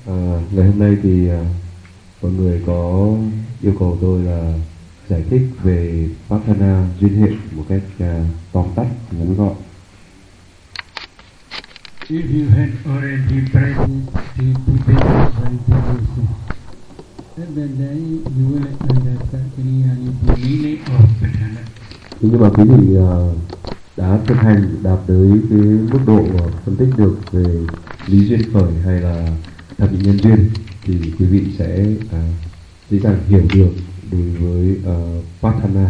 Ngày hôm nay thì mọi người có yêu cầu tôi là giải thích về Prarthana duyên hệ một cách tóm tắt, ngắn gọn. If you had already practiced the debate meditation, at that day you will understand clearly the meaning of Prarthana. Nhưng mà quý vị đã thực hành đạt tới cái mức độ phân tích được về lý duyên khởi hay là thập nhị nhân duyên thì quý vị sẽ dễ dàng hiểu được đối với Prarthana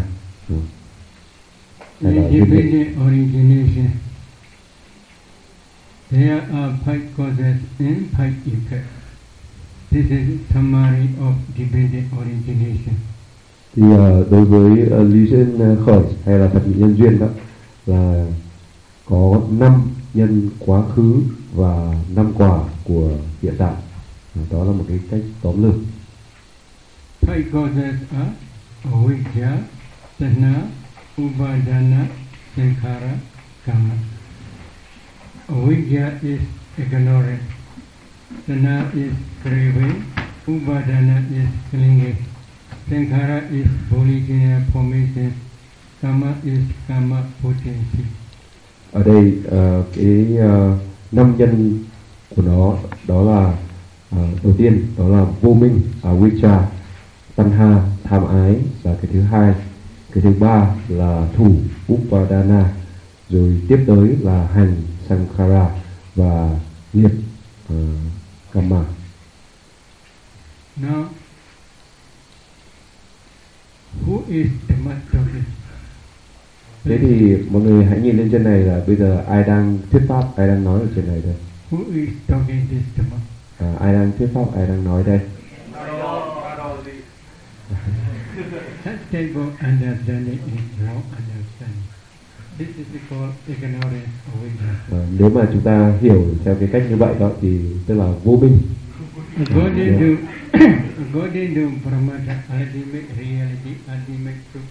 hay là duyên hệ. Origination. There are 5 causes and 5 effects. This is summary of dependent origination. Thì đối với lý duyên khởi hay là thập nhị nhân duyên đó là có 5 nhân quá khứ và 5 quả của hiện tại. Đó là một cái cách tóm lược. 5 causes are avijja, tanha, upadana, sankhara, kama. Avijja is ignorance, tanha is craving, upadana is clinging, sankhara is volitional formation, kama is karma potency. Ở đây cái 5 nhân của nó đó là đầu tiên đó là vô minh, avijja, tanha, tham ái là cái thứ hai, cái thứ ba là thủ, upadana, rồi tiếp tới là hành, sankhara và nghiệp, karma. Now, who is the master of this? Thế thì mọi người hãy nhìn lên trên này là bây giờ ai đang thuyết pháp, ai đang nói ở trên này đây? Who is talking this Dhamma? Ai đang thuyết pháp, ai đang nói đây? That type of understanding is wrong understanding. This is called ignorance of ignorance. Nếu mà chúng ta hiểu theo cái cách như vậy đó thì tức là vô minh. According to Paramatma, ultimate reality, ultimate truth,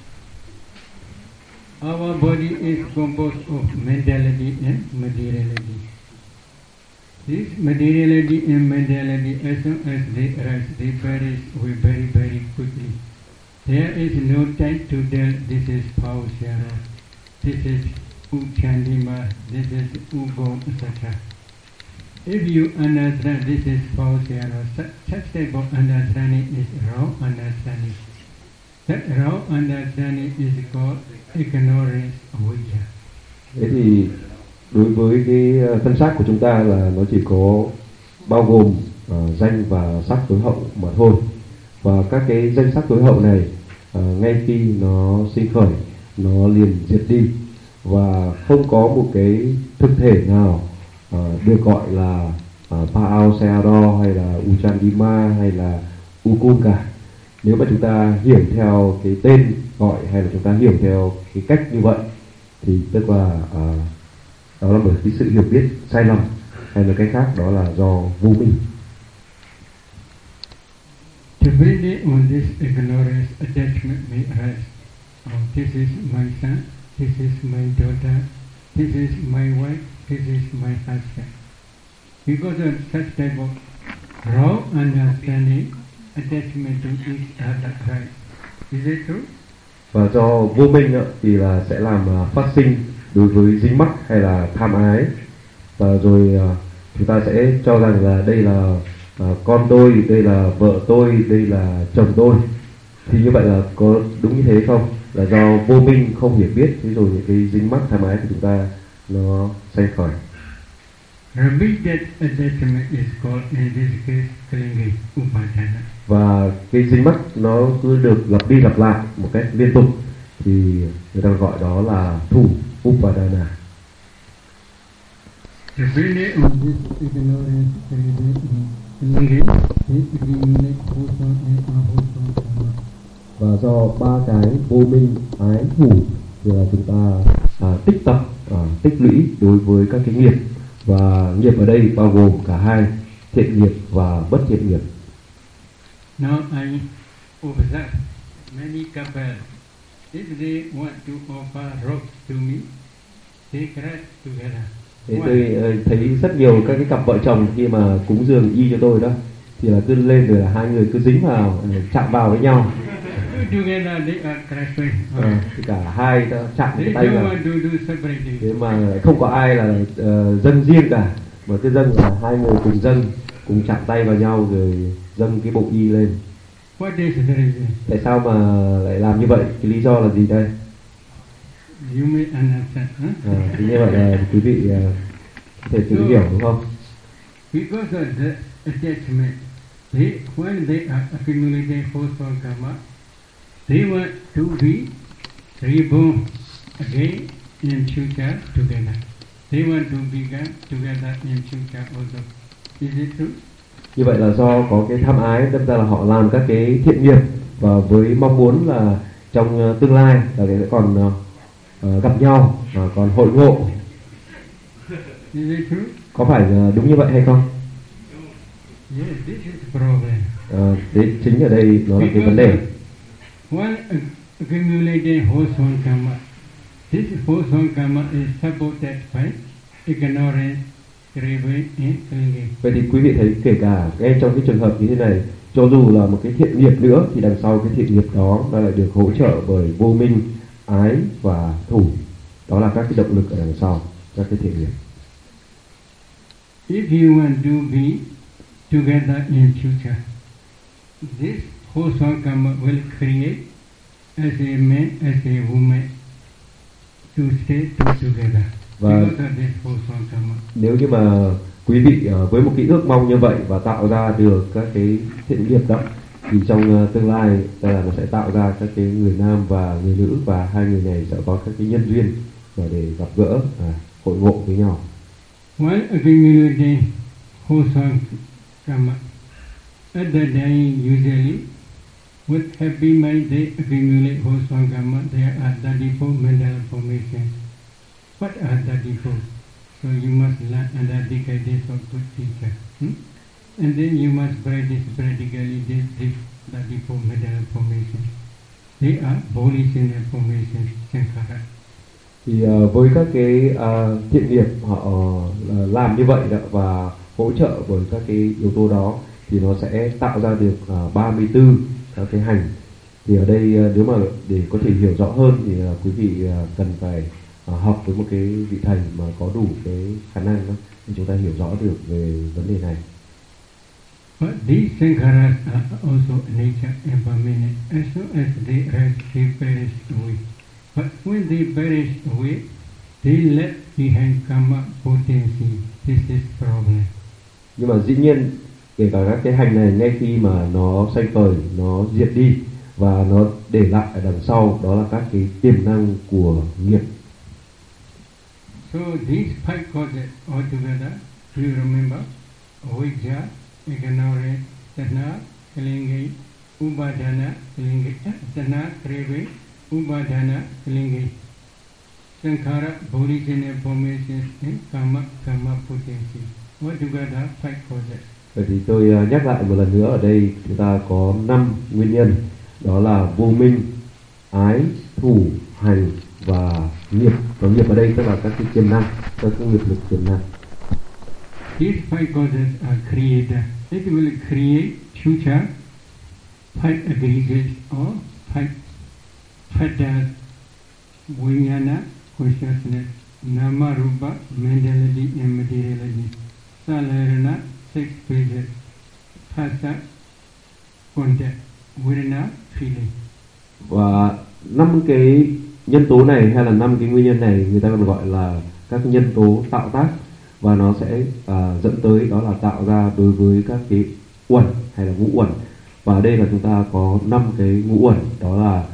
our body is composed of mentality and materiality. This materiality and mentality, as soon as they arise, they perish away very, very quickly. There is no time to tell this is Pausyara, this is Uchandima, this is Ugo, etc. If you understand this is Pausyara, such type of understanding is wrong understanding. That wrong understanding is called ignorance of avijja. Thế thì đối với cái thân xác của chúng ta là nó chỉ có bao gồm danh và sắc tối hậu mà thôi. Và các cái danh sắc tối hậu này ngay khi nó sinh khởi nó liền diệt đi và không có một cái thực thể nào được gọi là Pao Searo hay là Uchandima hay là Ukun cả. Nếu mà chúng ta hiểu theo cái tên gọi hay là chúng ta hiểu theo cái cách như vậy thì tức là đó là một cái sự hiểu biết sai lầm, hay là cái khác đó là do vô minh. Depending on this ignorance, attachment may arise. This is my son, this is my daughter, this is my wife, this is my husband. Because of such type of wrong understanding, attachment to each other arise. Is it true? Và do vô minh thì là sẽ làm phát sinh đối với dính mắc hay là tham ái, và rồi chúng ta sẽ cho rằng là đây là con tôi, đây là vợ tôi, đây là chồng tôi. Thì như vậy là có đúng như thế không? Là do vô minh không hiểu biết, thế rồi những cái dính mắc tham ái của chúng ta nó sanh khởi. Repeated attachment is called in this case clinging, upadana. Và cái dính mắc nó cứ được lặp đi lặp lại một cách liên tục thì người ta gọi đó là thủ, upadana. Depending on this ignorance, clinging, this eliminate bhuta and abhuta karma. Và do ba cái vô minh, ái, thủ thì là chúng ta tích tập, tích lũy đối với các cái nghiệp, và nghiệp ở đây bao gồm cả hai, thiện nghiệp và bất thiện nghiệp. Now I observe many couples. If they want to offer rope to me, they cry together. Thế tôi thấy rất nhiều các cái cặp vợ chồng khi mà cúng dường y cho tôi đó, thì là cứ lên rồi là hai người cứ dính vào, chạm vào với nhau. Together they are clasping. Thì cả hai ta chạm cái They tay don't vào. want to do separating. Thế mà không có ai là dâng riêng cả, mà cái dâng là hai người cùng dâng, cùng chạm tay vào nhau rồi dâng cái bộ y lên. What is the reason? Tại sao mà lại làm như vậy? Cái lý do là gì đây? You may understand. Thì như vậy là quý vị có thể tự hiểu đúng không? Because of the attachment, when they are accumulating fourfold karma, they want to be reborn again in future together. They want to become together in future also. Is it true? Như vậy là do có cái tham ái, đâm ra là họ làm các cái thiện nghiệp và với mong muốn là trong tương lai là sẽ còn gặp nhau và còn hội ngộ. Is it true? Có phải đúng như vậy hay không? Yes, this is the problem. Đấy chính ở đây nó là cái vấn đề. When accumulating wholesome karma, this wholesome karma is supported by ignorance, craving, and clinging. Vậy thì quý vị thấy kể cả ngay trong cái trường hợp như thế này, cho dù là một cái thiện nghiệp nữa thì đằng sau cái thiện nghiệp đó nó lại được hỗ trợ bởi vô minh, ái và thủ. Đó là các cái động lực ở đằng sau các cái thiện nghiệp. If you want to be together in future, this wholesome karma will create as a man, as a woman to stay together. Because of this wholesome karma. Nếu như mà quý vị với một cái ước mong như vậy và tạo ra được các cái thiện nghiệp đó, thì trong tương lai là nó sẽ tạo ra các cái người nam và người nữ, và hai người này sẽ có các cái nhân duyên để gặp gỡ, hội ngộ với nhau. While accumulating wholesome karma, at the day usually with happy mind they accumulate wholesome karma. There are 34 mental formations. What are 34? So you must learn under the guidance of good teacher. And then you must practice practically this 34 mental formations. They are volitional formations, sankhara. Thì với các cái thiện nghiệp họ làm như vậy đó và hỗ trợ bởi các cái yếu tố đó thì nó sẽ tạo ra được 34 các cái hành. Thì ở đây nếu mà để có thể hiểu rõ hơn thì quý vị cần phải học với một cái vị thầy mà có đủ cái khả năng đó, thì chúng ta hiểu rõ được về vấn đề này. But these sankharas are also nature impermanent. As soon as they rise, they perish away. But when they perish away, they left behind karma potency. This is problem. Nhưng mà dĩ nhiên kể cả các cái hành này ngay khi mà nó sanh khởi, nó diệt đi và nó để lại ở đằng sau đó là các cái tiềm năng của nghiệp. So these five causes altogether, do you remember? Avijja, ignorance, tanha, clinging, upadana, clinging, tanha, craving, upadana, clinging, sankhara, volitional formations, and karma potency. Altogether five causes. Vậy thì tôi nhắc lại một lần nữa, ở đây chúng ta có 5 nguyên nhân, đó là vô minh, ái, thủ, hành và nghiệp. Và nghiệp ở đây tức là các cái tiềm năng, các cái nghiệp lực tiềm năng. These five causes are creator. It will create future five aggregates or five factors: vijnana, consciousness, nama, rupa, mentality, and materiality. Salarana, six phases: phasa, contact, vedana, feeling. Và 5 cái nhân tố này hay là 5 cái nguyên nhân này người ta còn gọi là các nhân tố tạo tác, và nó sẽ dẫn tới đó là tạo ra đối với các cái uẩn hay là ngũ uẩn. Và ở đây là chúng ta có 5 cái ngũ uẩn, đó là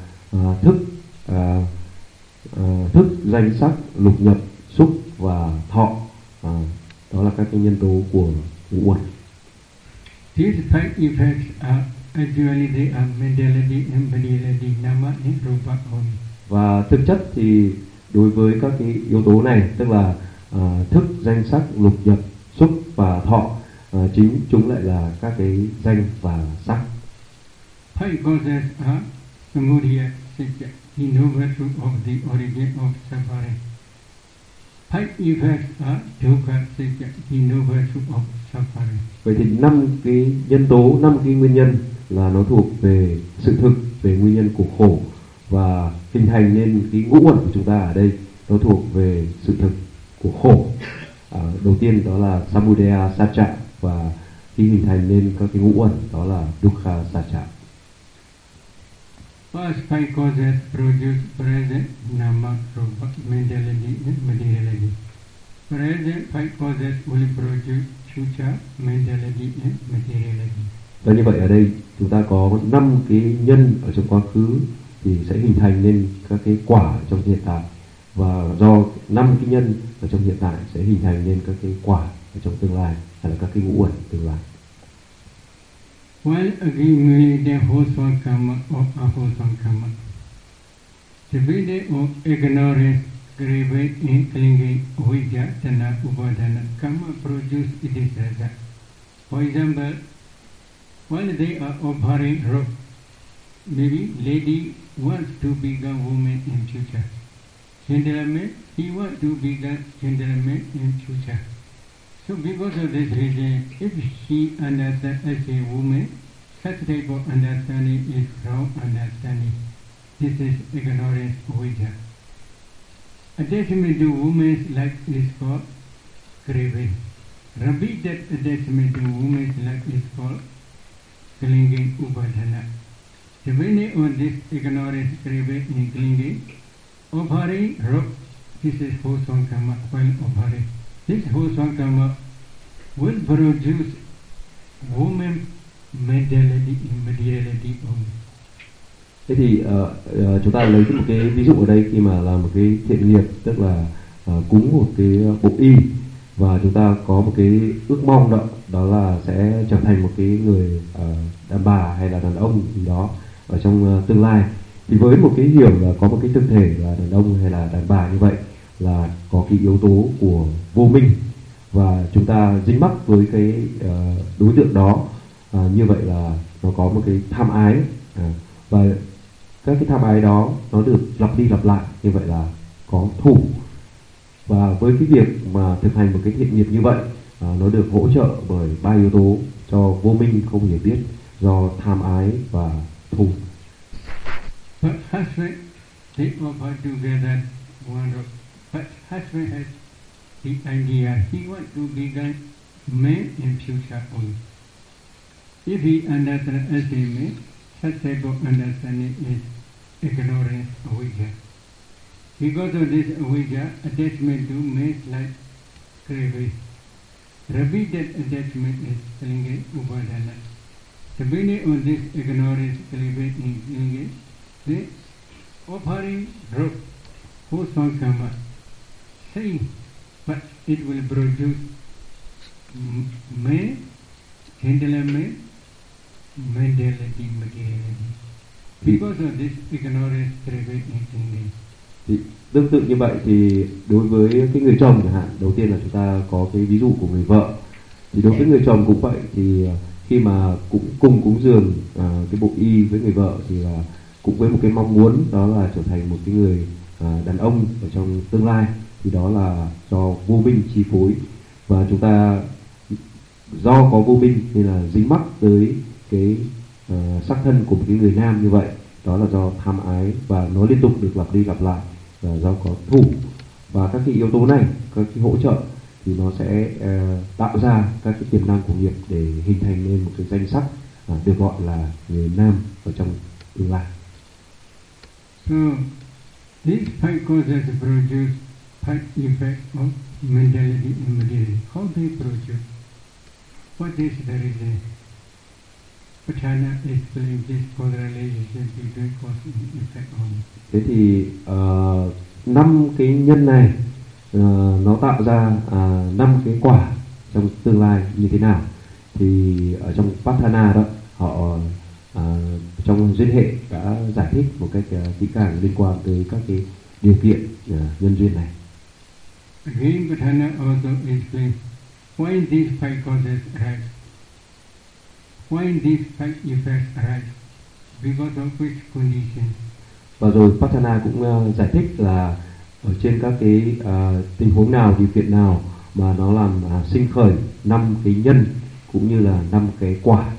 thức, danh sắc, lục nhập, xúc và thọ. Đó là các cái nhân tố của ngũ uẩn. These five effects are actually they are mentality and materiality, nama and rupa only. Và thực chất thì đối với các cái yếu tố này, tức là thức, danh sắc, lục nhập, xúc và thọ, chính chúng lại là các cái danh và sắc. Five causes are samudaya, satya, the noble truth of the origin of suffering. Five effects are dukkha, satya, the noble truth of suffering. Vậy thì 5 cái nhân tố, 5 cái nguyên nhân là nó thuộc về sự thực, về nguyên nhân của khổ, và hình thành nên cái ngũ uẩn của chúng ta ở đây nó thuộc về sự thực của khổ. Đầu tiên đó là samudaya satcha, và khi hình thành nên các cái ngũ uẩn đó là dukkha satcha. First five causes produce present nama rupa mentality and materiality. Present five causes will produce future mentality and materiality. Và như vậy ở đây chúng ta có 5 cái nhân ở trong quá khứ thì sẽ hình thành nên các cái quả trong hiện tại, và do 5 cái nhân ở trong hiện tại sẽ hình thành nên các cái quả ở trong tương lai, hay là các cái ngũ uẩn tương lai. While accumulating wholesome karma or unwholesome karma, the video of ignorance, grievance, and clinging, vidya, tana, upadana, karma produce this result. For example, while they are offering rope, maybe lady wants to become woman in future. Gentleman, he wants to become gentleman in future. So because of this reason, if she understands as a woman, such type of understanding is wrong understanding. This is ignorance vidya. Attachment to women's life is called craving. Repeated attachment to women's life is called clinging upadana. Depending on this ignorance, craving, and clinging, offering rope, this is wholesome karma while offering. This wholesome karma will produce woman mentality and materiality only. Thế thì chúng ta lấy một cái ví dụ ở đây, khi mà làm một cái thiện nghiệp, tức là cúng một cái bộ y, và chúng ta có một cái ước mong đó là sẽ trở thành một cái người đàn bà hay là đàn ông gì đó ở trong tương lai. Thì với một cái hiểu là có một cái thực thể là đàn ông hay là đàn bà như vậy, là có cái yếu tố của vô minh, và chúng ta dính mắc với cái đối tượng đó, như vậy là nó có một cái tham ái, và các cái tham ái đó nó được lặp đi lặp lại, như vậy là có thủ. Và với cái việc mà thực hành một cái thiện nghiệp như vậy, nó được hỗ trợ bởi 3 yếu tố cho vô minh không hiểu biết, do tham ái và thủ. But husband, they offer together one rope. But husband has the idea he wants to become man in future only. If he understands as a man, such type of understanding is ignorance avidya. Because of this avidya, attachment to man's life craving. Repeated attachment is clinging upadana. Depending on this ignorance, craving, and clinging, the offering rope, wholesome karma, same, but it will produce man, gentleman, mentality, materiality. Because of this ignorance, craving, and clinging. Thì tương tự như vậy thì đối với cái người chồng chẳng hạn, đầu tiên là chúng ta có cái ví dụ của người vợ. Thì đối với người chồng cũng vậy, thì khi mà cũng cùng cúng dường cái bộ y với người vợ, thì là cũng với một cái mong muốn đó là trở thành một cái người đàn ông ở trong tương lai, thì đó là do vô minh chi phối, và chúng ta do có vô minh nên là dính mắc tới cái sắc thân của một cái người nam như vậy, đó là do tham ái, và nó liên tục được lặp đi lặp lại, và do có thủ. Và các cái yếu tố này, các cái hỗ trợ thì nó sẽ tạo ra các cái tiềm năng của nghiệp để hình thành nên một cái danh sắc được gọi là người nam ở trong tương lai. So these five causes produce five effects of mentality and materiality. How they produce? What is the reason? Patana explains this correlation between cause and effect only. Thế thì 5 cái nhân này nó tạo ra 5 cái quả trong tương lai như thế nào? Thì ở trong Patana đó, họ trong duyên hệ đã giải thích một cách kỹ càng liên quan tới các cái điều kiện nhân duyên này. Again, Patana also explains why these five causes arise. Why these five effects arise? Because of which conditions? Và rồi Patana cũng giải thích là ở trên các cái tình huống nào, điều kiện nào mà nó làm sinh khởi 5 cái nhân cũng như là 5 cái quả.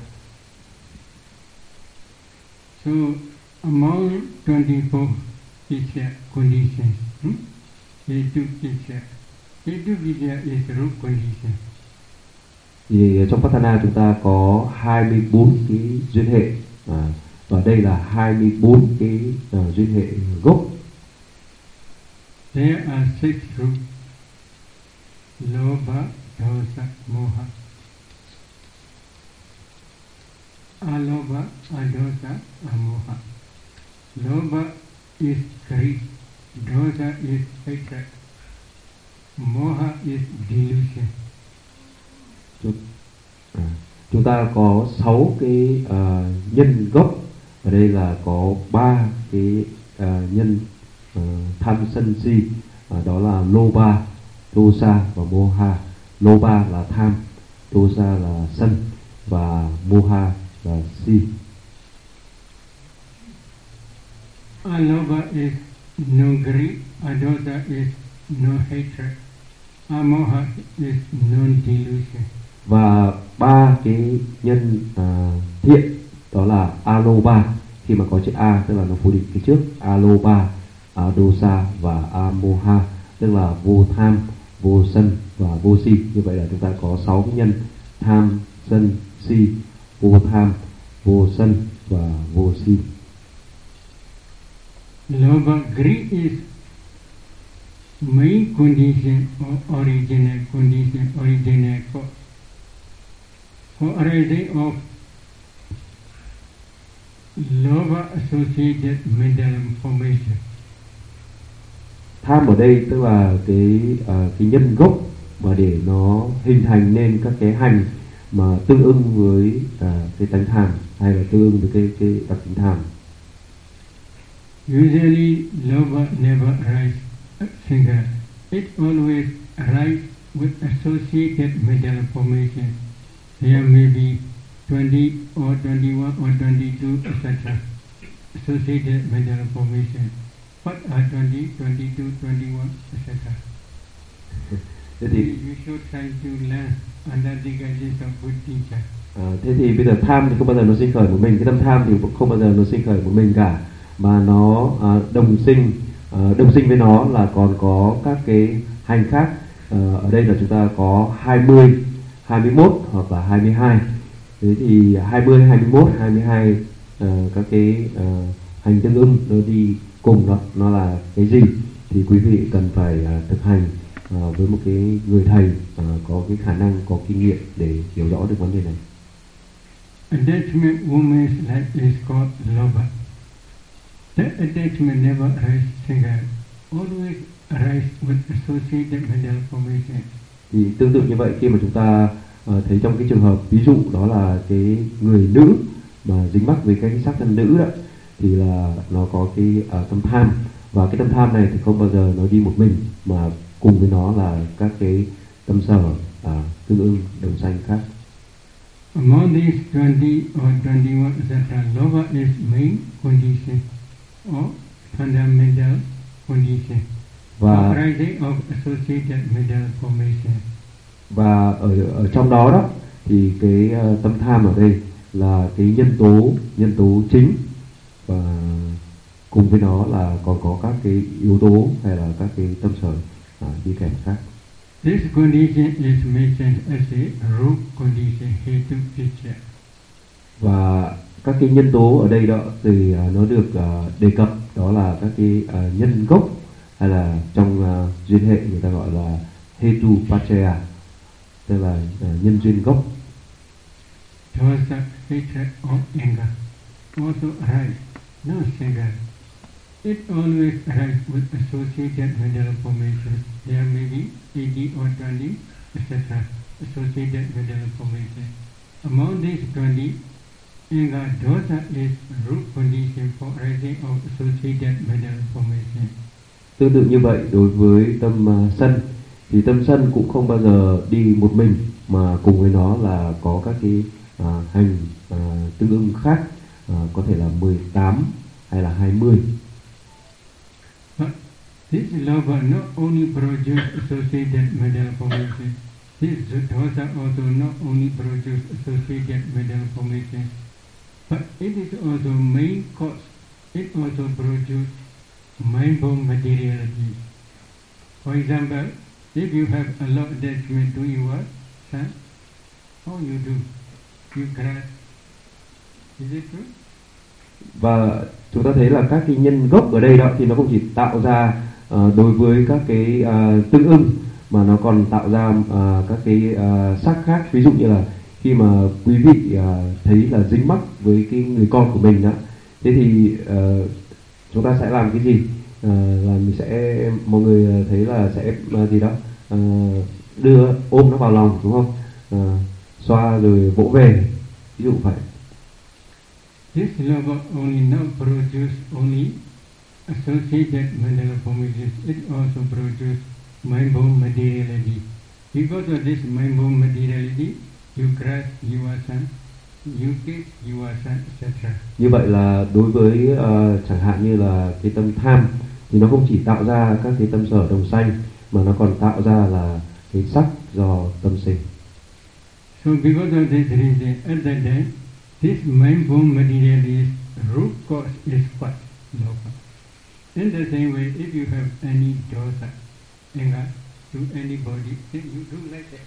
So among 24 Isya conditions, Hetu Isya. Hetu Isya is root condition. Thì trong Patana chúng ta có 24 cái duyên hệ, và đây là 24 cái duyên hệ gốc. There are 6 roots: Lobha, Dosa, Moha. Alobha, Adosa, Amoha. Lobha is greed, Dosa is hatred, Moha is delusion. Chúng ta có 6 cái nhân gốc. Ở đây là có 3 cái nhân tham sân si, đó là Lobha, Dosa và Moha. Lobha là tham, Dosa là sân và Moha là si. Alobha is no greed, Adosa is no hatred, Amoha is non-delusion. Và 3 cái nhân thiện đó là Alobha, khi mà có chữ A tức là nó phủ định cái trước, Alobha, Adosa và Amoha, tức là vô tham, vô sân và vô si. Như vậy là chúng ta có 6 cái nhân: tham, sân, si, vô tham, vô sân và vô si. Lobha, greed is main condition or original condition, original for arising of Lobha associated mental formation. Tham ở đây tức là cái nhân gốc mà để nó hình thành nên các cái hành mà tương ưng với cái tánh tham, hay là tương ưng với cái đặc tính tham. Usually Lobha never arises single. It always arises with associated mental formation. There may be 20 or 21 or 22 etc. associated mental formation. What are 20, 22, 21 etc. Thế thì You should try to learn under the guidance of good teacher. Thế thì bây giờ tham thì không bao giờ nó sinh khởi một mình, cái tâm tham thì không bao giờ nó sinh khởi một mình cả, mà nó đồng sinh với nó là còn có các cái hành khác. Ở đây là chúng ta có 20, 21 hoặc là 22. Thế thì 20, 21, 22 các cái hành tương ưng nó đi cùng đó, nó là cái gì thì quý vị cần phải thực hành với một cái người thầy có cái khả năng, có kinh nghiệm để hiểu rõ được vấn đề này. Attachment woman's life is called Lobha. That attachment never arises single, always arises with associated mental formation. Thì tương tự như vậy, khi mà chúng ta thấy trong cái trường hợp ví dụ đó là cái người nữ mà dính mắc với cái sắc thân nữ đó, thì là nó có cái tâm tham, và cái tâm tham này thì không bao giờ nó đi một mình, mà cùng với nó là các cái tâm sở tương ưng đồng sanh khác. Among these 20 or 21 etc., Lobha is main condition or fundamental condition for arising of associated mental formation. Và ở trong đó thì cái tâm tham ở đây là cái nhân tố chính, và cùng với nó là còn có các cái yếu tố hay là các cái tâm sở đi kèm khác. This condition is mentioned as a root condition, hetu pitya. Và các cái nhân tố ở đây đó thì nó được đề cập đó là các cái nhân gốc, hay là trong duyên hệ người ta gọi là hetu pachaya, tức là nhân duyên gốc. Dosa, hatred or anger also arise, not single. It always arises with associated mental formation. There may be 80 or 20 etc. associated mental formation. Among these 20, anger, dosa is root condition for arising of associated mental formation. Tương tự như vậy, đối với tâm sân thì tâm sân cũng không bao giờ đi một mình, mà cùng với nó là có các cái hành tương ưng khác, có thể là 18 hay là 20. But This lobha not only produce associated mental formation, this dosa also not only produce associated mental formation, but it is also main cause. It also produce mind-born materiality. For example, if you have a lot of attachment to your son, how you do? You cry. Is it true? Và chúng ta thấy là các cái nhân gốc ở đây đó thì nó không chỉ tạo ra đối với các cái tương ưng, mà nó còn tạo ra các cái sắc khác. Ví dụ như là khi mà quý vị thấy là dính mắc với cái người con của mình đó, thế thì chúng ta sẽ làm cái gì? Là mình sẽ, mọi người thấy là sẽ gì đó đưa ôm nó vào lòng, đúng không? Xoa rồi vỗ về, ví dụ vậy. This love only not produce only associated mental formations, it also produce mind-born materiality. Because of this mind-born materiality, you grasp your son, you kiss your son, etc. Như vậy là đối với chẳng hạn như là cái tâm tham thì nó không chỉ tạo ra các cái tâm sở đồng sanh, mà nó còn tạo ra là cái sắc do tâm sinh. So because of this reason, at that time, this mind-born materiality root cause is what? Lobha. In the same way, if you have any dosa, anger to anybody, then you do like that.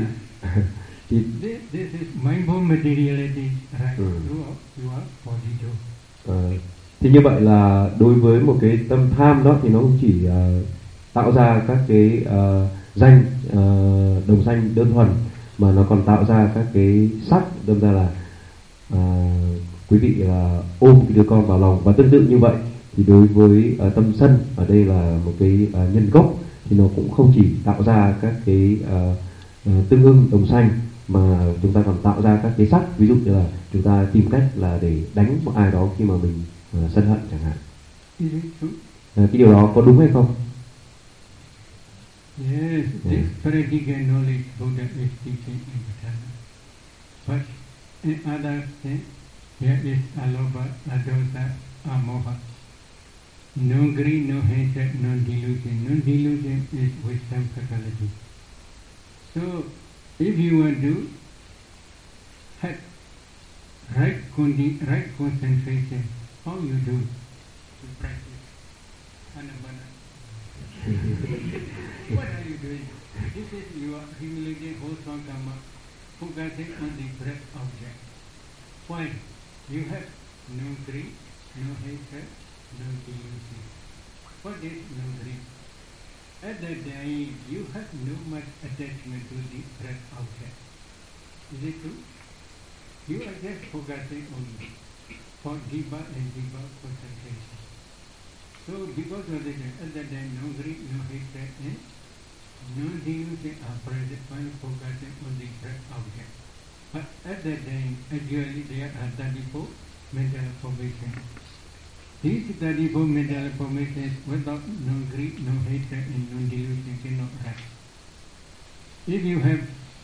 This is mind-born materiality right throughout your body too. Thì như vậy là đối với một cái tâm tham đó thì nó không chỉ tạo ra các cái danh đồng sanh đơn thuần, mà nó còn tạo ra các cái sắc, đâm ra là quý vị là ôm cái đứa con vào lòng. Và tương tự như vậy thì đối với tâm sân, ở đây là một cái nhân gốc, thì nó cũng không chỉ tạo ra các cái tương ưng đồng sanh, mà chúng ta còn tạo ra các cái sắc. Ví dụ như là chúng ta tìm cách là để đánh một ai đó khi mà mình sân hận chẳng hạn. Cái điều đó có đúng hay không? Yes, this practical knowledge Buddha is teaching in Bhutan. But in other sense, there is alobha, adosa, amoha. No greed, no hatred, no delusion. No delusion is wisdom faculty. So, if you want to have right concentration, how you do to practice anabana? What are you doing? This is your humiliating wholesome karma, focusing on the breath object. Why? You have no greed, no hatred, no delusion. What is no greed? At that time, you have no much attachment to the breath object. Is it true? You are just focusing on for deeper and deeper concentration. So because of this, at that time, no greed, no hatred, and no delusion are present while focusing on the breath object. But at that time, actually there are 34 mental formations. These 34 mental formations without no greed, no hatred, and no delusion cannot rise. If you have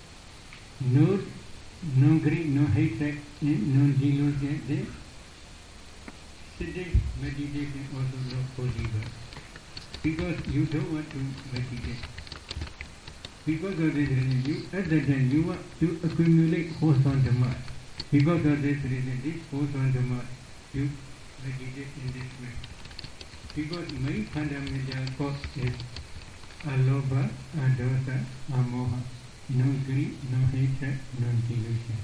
no greed, no hatred, and no delusion, then sitting meditation also not possible, because you don't want to meditate. Because of this reason, you at that time you want to accumulate wholesome dhamma. Because of this reason, this wholesome dhamma, you meditate in this way. Because main fundamental cause is alobha, adosa, amoha. No greed, no hatred, no delusion.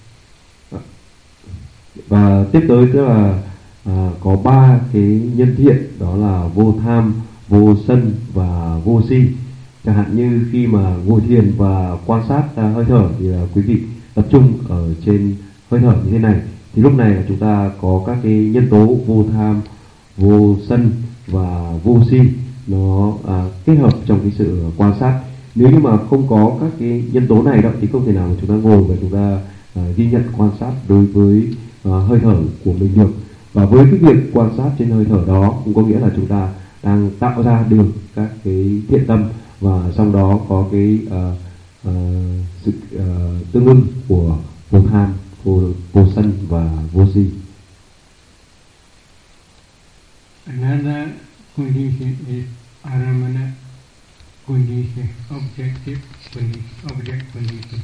Và tiếp tới tức là có 3 cái nhân thiện, đó là vô tham, vô sân và vô si. Chẳng hạn như khi mà ngồi thiền và quan sát hơi thở thì quý vị tập trung ở trên hơi thở như thế này, thì lúc này là chúng ta có các cái nhân tố vô tham, vô sân và vô si nó kết hợp trong cái sự quan sát. Nếu như mà không có các cái nhân tố này đó thì không thể nào mà chúng ta ngồi và chúng ta ghi nhận quan sát đối với hơi thở của mình được. Và với cái việc quan sát trên hơi thở đó cũng có nghĩa là chúng ta đang tạo ra được các cái thiện tâm, và trong đó có cái sự tương ưng của vô tham, vô sân và vô si. Another condition is arama condition, objective condition, object condition.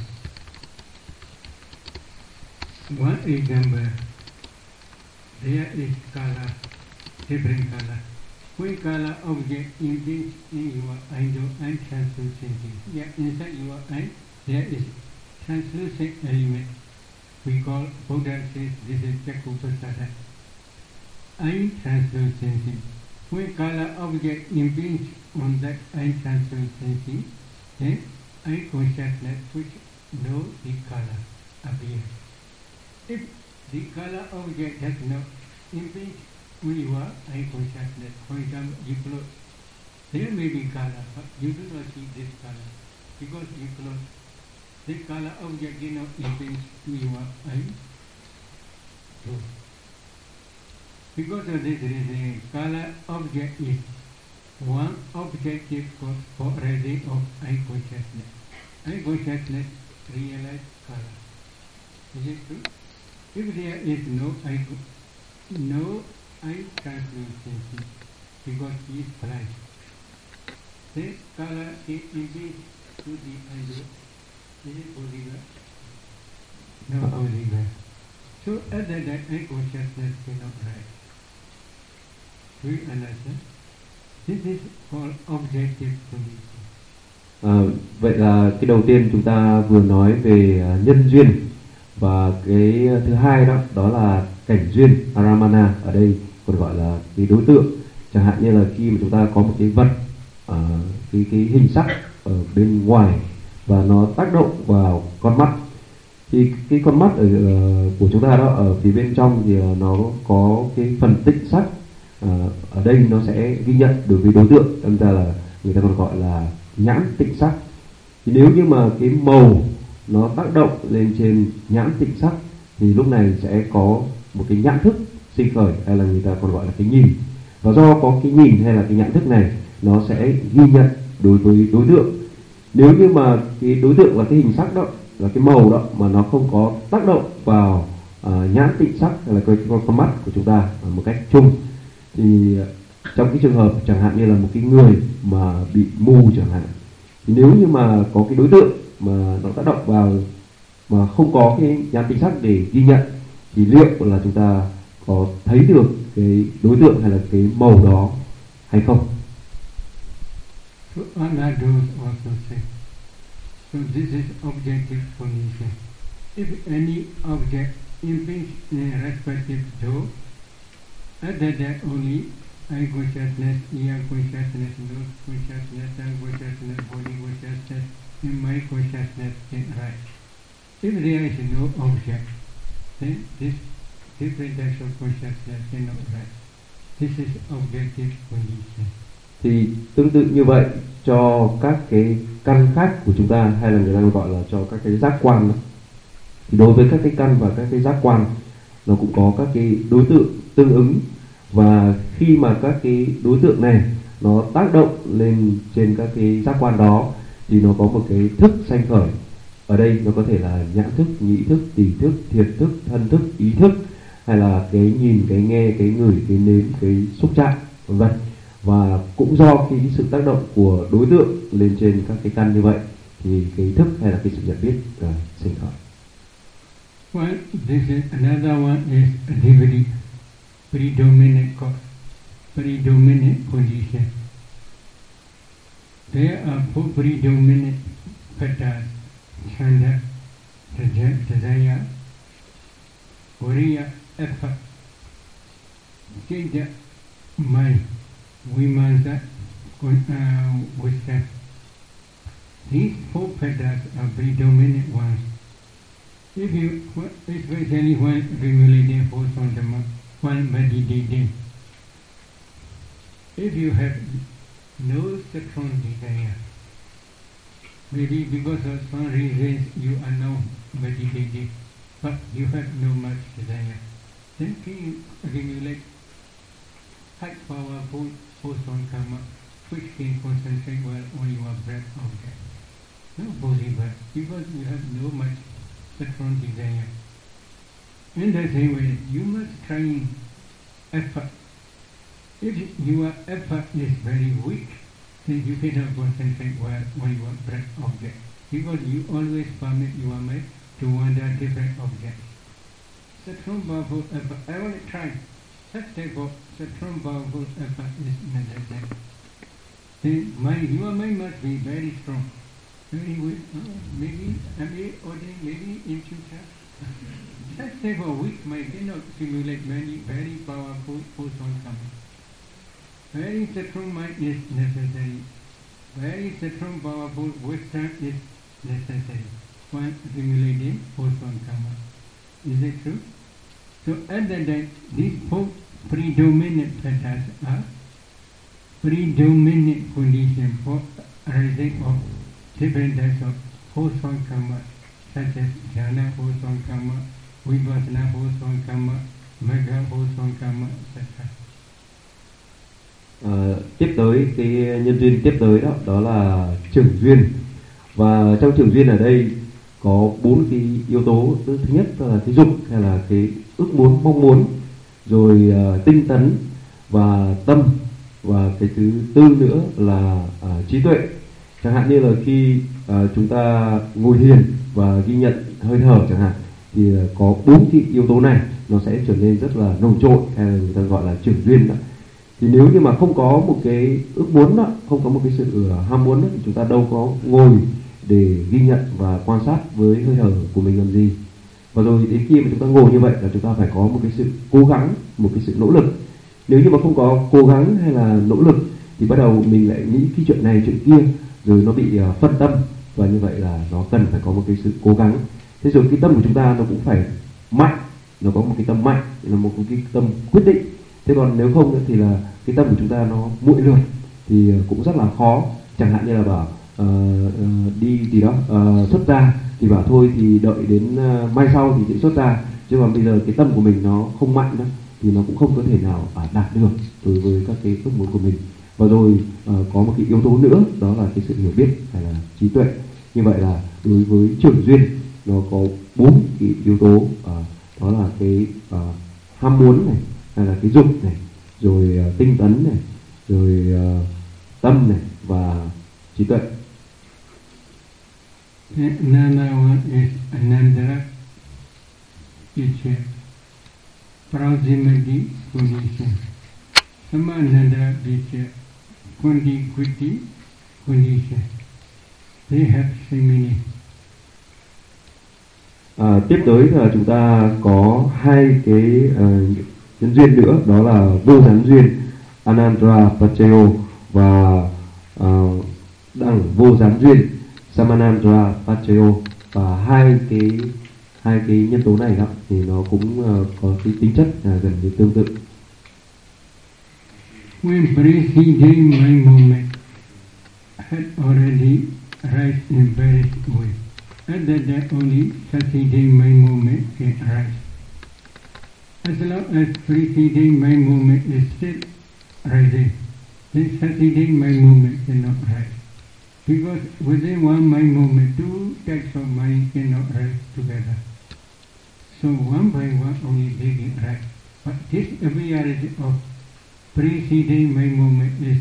One example, there is color, different color. When color object image in your eye and translucency, yeah, inside your eye there is translucent element. We call, Buddha says this is Chakupasada. Eye translucency. When color object impinge on that eye translucency, then eye consciousness which know the color appears. If the color object has no impinge on your eye consciousness, for example, you close, there may be color, but you do not see this color because you close. The color object did not impinge to your eye. So, because of this reason, color object is one objective quality of eye consciousness. Eye consciousness realize color. Is it true? If there is no eye translucency, because he is blind, then color is impinged to the eye. Is it possible? No possible. So other than eye consciousness cannot rise. Do you understand? This is called objective condition. Vậy là cái đầu tiên chúng ta vừa nói về nhân duyên, và cái thứ hai đó là cảnh duyên, aramana, ở đây còn gọi là cái đối tượng. Chẳng hạn như là khi mà chúng ta có một cái vật, cái hình sắc ở bên ngoài và nó tác động vào con mắt, thì cái con mắt của chúng ta đó ở phía bên trong thì nó có cái phần tịnh sắc, ở đây nó sẽ ghi nhận đối với đối tượng, đâm ra là người ta còn gọi là nhãn tịnh sắc. Thì nếu như mà cái màu nó tác động lên trên nhãn tịnh sắc thì lúc này sẽ có một cái nhãn thức sinh khởi, hay là người ta còn gọi là cái nhìn. Và do có cái nhìn hay là cái nhãn thức này, nó sẽ ghi nhận đối với đối tượng. Nếu như mà cái đối tượng là cái hình sắc đó, là cái màu đó, mà nó không có tác động vào nhãn tịnh sắc hay là con mắt của chúng ta một cách chung, thì trong cái trường hợp chẳng hạn như là một cái người mà bị mù chẳng hạn, thì nếu như mà có cái đối tượng mà nó tác động vào mà không có cái nhãn tịnh sắc để ghi nhận, thì liệu là chúng ta có thấy được cái đối tượng hay là cái màu đó hay không? So Anadus also say, so this is objective condition. If any object impinges in a respective door, other than only eye consciousness, ear consciousness, nose consciousness, tongue consciousness, body consciousness, and mind consciousness can arise. If there is no object, then this different types of consciousness cannot arise. This is objective condition. Thì tương tự như vậy cho các cái căn khác của chúng ta, hay là người ta gọi là cho các cái giác quan đó. Thì đối với các cái căn và các cái giác quan, nó cũng có các cái đối tượng tương ứng, và khi mà các cái đối tượng này nó tác động lên trên các cái giác quan đó thì nó có một cái thức sanh khởi. Ở đây nó có thể là nhãn thức, nhĩ thức, tỷ thức, thiệt thức, thân thức, ý thức, hay là cái nhìn, cái nghe, cái ngửi, cái nếm, cái xúc chạm, vân vân. Và cũng do cái sự tác động của đối tượng lên trên các cái căn như vậy thì cái thức hay là cái sự nhận biết sinh khởi. Well, this is another one is activity, predominant condition. There are four predominant factors: chanda, desire, viriya, effort, jhana, mind, vimasa, wisdom. These four factors are predominant ones. If you, especially when accumulating force on the one meditating, if you have no strong desire, maybe because of some reasons you are now meditating, but you have no much desire, then can you accumulate high powerful force on karma, which can concentrate well on your breath object? No possible, because you have no much strong desire. In the same way, you must try effort. If your effort is very weak, then you cannot concentrate on your breath object because you always permit your mind to wander different objects. Strong powerful effort. I want to try. Such type of strong powerful effort is necessary. Then your mind must be very strong. Very weak. Maybe maybe in future. Such type of weak mind cannot simulate very powerful photon coming. Very strong mind is necessary. Very strong powerful wisdom is necessary for simulating photon coming. Is it true? So at that time, these four predominant factors are predominant condition for arising of different types of wholesome karma, such as jhana wholesome karma, vipassana wholesome karma, magga wholesome karma, etc. Tiếp tới cái nhân duyên tiếp tới đó là trưởng duyên, và trong trưởng duyên ở đây có 4 cái yếu tố. Thứ nhất là cái dục hay là cái ước muốn, mong muốn, rồi tinh tấn và tâm, và cái thứ tư nữa là trí tuệ. Chẳng hạn như là khi chúng ta ngồi thiền và ghi nhận hơi thở chẳng hạn, thì có 4 cái yếu tố này nó sẽ trở nên rất là nổi trội, hay là người ta gọi là trưởng duyên đó. Thì nếu như mà không có một cái ước muốn đó, không có một cái sự ham muốn đó, thì chúng ta đâu có ngồi để ghi nhận và quan sát với hơi thở của mình làm gì. Và rồi đến khi mà chúng ta ngồi như vậy là chúng ta phải có một cái sự cố gắng, một cái sự nỗ lực. Nếu như mà không có cố gắng hay là nỗ lực thì bắt đầu mình lại nghĩ cái chuyện này chuyện kia, rồi nó bị phân tâm, và như vậy là nó cần phải có một cái sự cố gắng. Thế rồi cái tâm của chúng ta nó cũng phải mạnh, nó có một cái tâm mạnh, là một cái tâm quyết định. Thế còn nếu không thì là cái tâm của chúng ta nó muội lượt thì cũng rất là khó. Chẳng hạn như là bảo đi gì đó xuất ra thì bảo thôi thì đợi đến mai sau thì sẽ xuất ra, chứ còn bây giờ cái tâm của mình nó không mạnh đó, thì nó cũng không có thể nào đạt được đối với các cái ước muốn của mình. Và rồi có một cái yếu tố nữa, đó là cái sự hiểu biết hay là trí tuệ. Như vậy là đối với trưởng duyên nó có 4 cái yếu tố, đó là cái ham muốn này, hay là cái dục này, rồi tinh tấn này, rồi tâm này và trí tuệ. Another one is Anandara Ichya, proximity condition. Samanandara Ichya, contiguity condition. They have same meaning. Tiếp tới là chúng ta có 2 cái nhân duyên nữa, đó là vô gián duyên Anandra Pachayo và đẳng vô gián duyên Samanandra Pachayo. Và hai cái nhân tố này đó thì nó cũng có cái tính chất gần như tương tự. When preceding mind movement had already arise in various ways, at that time only succeeding mind movement can arise. As long as preceding mind movement is still rising, then succeeding mind movement cannot rise. Because within one mind movement, 2 types of mind cannot rise together. So one by one only they can rise. But this appearance of preceding mind movement is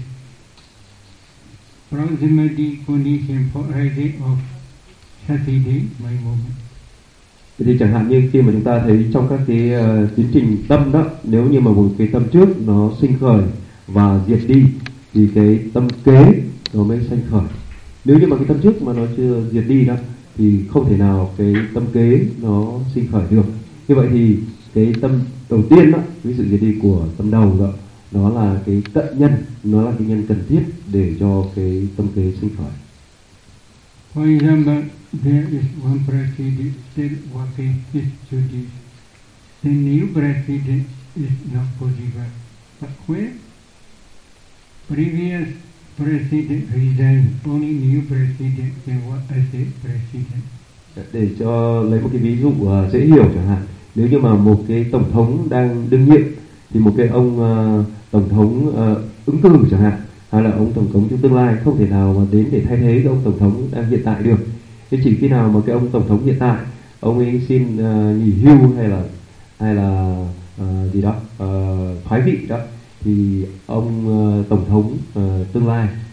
proximity condition for rising of succeeding mind movement. Thì chẳng hạn như khi mà chúng ta thấy trong các cái tiến trình tâm đó, nếu như mà một cái tâm trước nó sinh khởi và diệt đi thì cái tâm kế nó mới sanh khởi. Nếu như mà cái tâm trước mà nó chưa diệt đi đó thì không thể nào cái tâm kế nó sinh khởi được. Như vậy thì cái tâm đầu tiên đó, cái sự diệt đi của tâm đầu đó, nó là cái tận nhân, nó là cái nhân cần thiết để cho cái tâm kế sinh khởi. For example, there is one president still working his duties. The new president is not possible. But when previous president resigned, only new president can work as a president. Để cho lấy một cái ví dụ dễ hiểu chẳng hạn, nếu như mà một cái tổng thống đang đương nhiệm thì một cái ông tổng thống ứng cử chẳng hạn, hay là ông tổng thống trong tương lai không thể nào mà đến để thay thế cái ông tổng thống đang hiện tại được. Thế chỉ khi nào mà cái ông tổng thống hiện tại ông ấy xin nghỉ hưu hay là thoái vị đó, thì ông tổng thống tương lai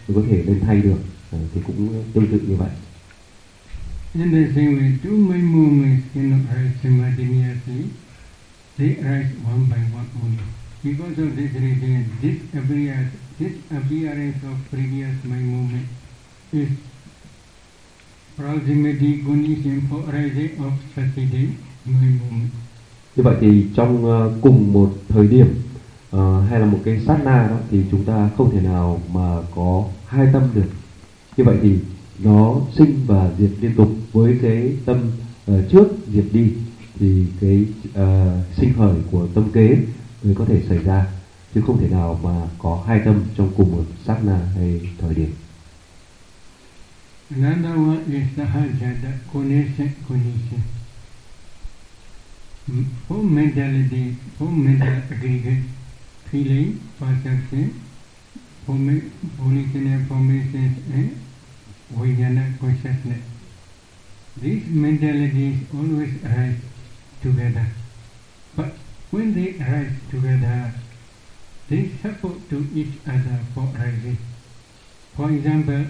mới có thể lên thay được. Thì cũng tương tự như vậy. In the same way, two main movements cannot rise simultaneously. They rise one by one only. Because of this reason, this appearance of previous main movement is proximity condition for rising of succeeding main movement. Như vậy thì trong cùng một thời điểm hay là một cái sát na đó thì chúng ta không thể nào mà có hai tâm được. Như vậy thì nó sinh và diệt liên tục, với cái tâm trước diệt đi thì cái sinh khởi của tâm kế mới có thể xảy ra, chứ không thể nào mà có hai tâm trong cùng một sát na hay thời điểm. Another one is sahajata condition. For mentality, for mental aggregate, feeling, perception, volitional formations and vijnana consciousness. These mentalities always arise together. But when they arise together, they support to each other for rising. For example,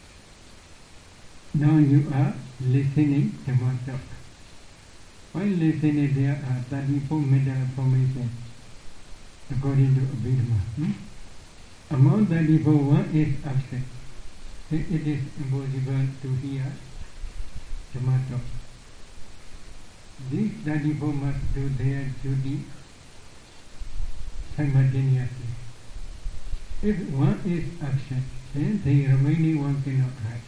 now you are listening to my talk. While listening, there are 34 mental formations according to Abhidhamma. Among 34, one is absent. It is impossible to hear Dhamma talk. These 34 must do their duty simultaneously. If one is absent, then the remaining one cannot rise.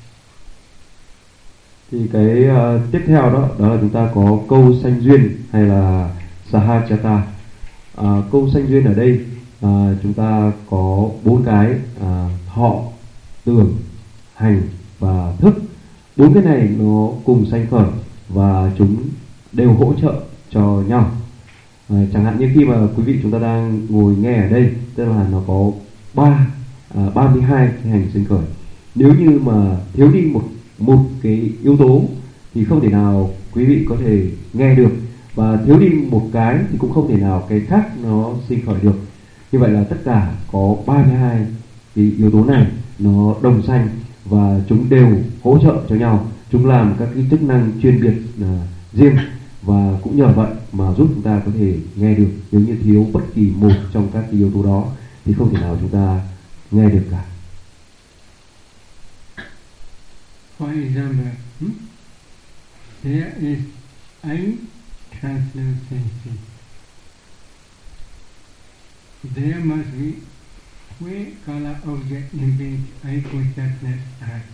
Thì cái tiếp theo đó là chúng ta có câu sanh duyên hay là sahajata. Câu sanh duyên ở đây chúng ta có 4 cái: thọ, tưởng, hành và thức. 4 cái này nó cùng sanh khởi và chúng đều hỗ trợ cho nhau. Chẳng hạn như khi mà quý vị chúng ta đang ngồi nghe ở đây, tức là nó có 32 cái hành sinh khởi. Nếu như mà thiếu đi một cái yếu tố thì không thể nào quý vị có thể nghe được, và thiếu đi một cái thì cũng không thể nào cái khác nó sinh khởi được. Như vậy là tất cả có 32 cái yếu tố này nó đồng sanh và chúng đều hỗ trợ cho nhau. Chúng làm các cái chức năng chuyên biệt riêng, và cũng nhờ vậy mà giúp chúng ta có thể nghe được. Nếu như thiếu bất kỳ một trong các cái yếu tố đó thì không thể nào chúng ta nghe được cả. For example, there is eye translucency. There must be where color object image eye consciousness arise.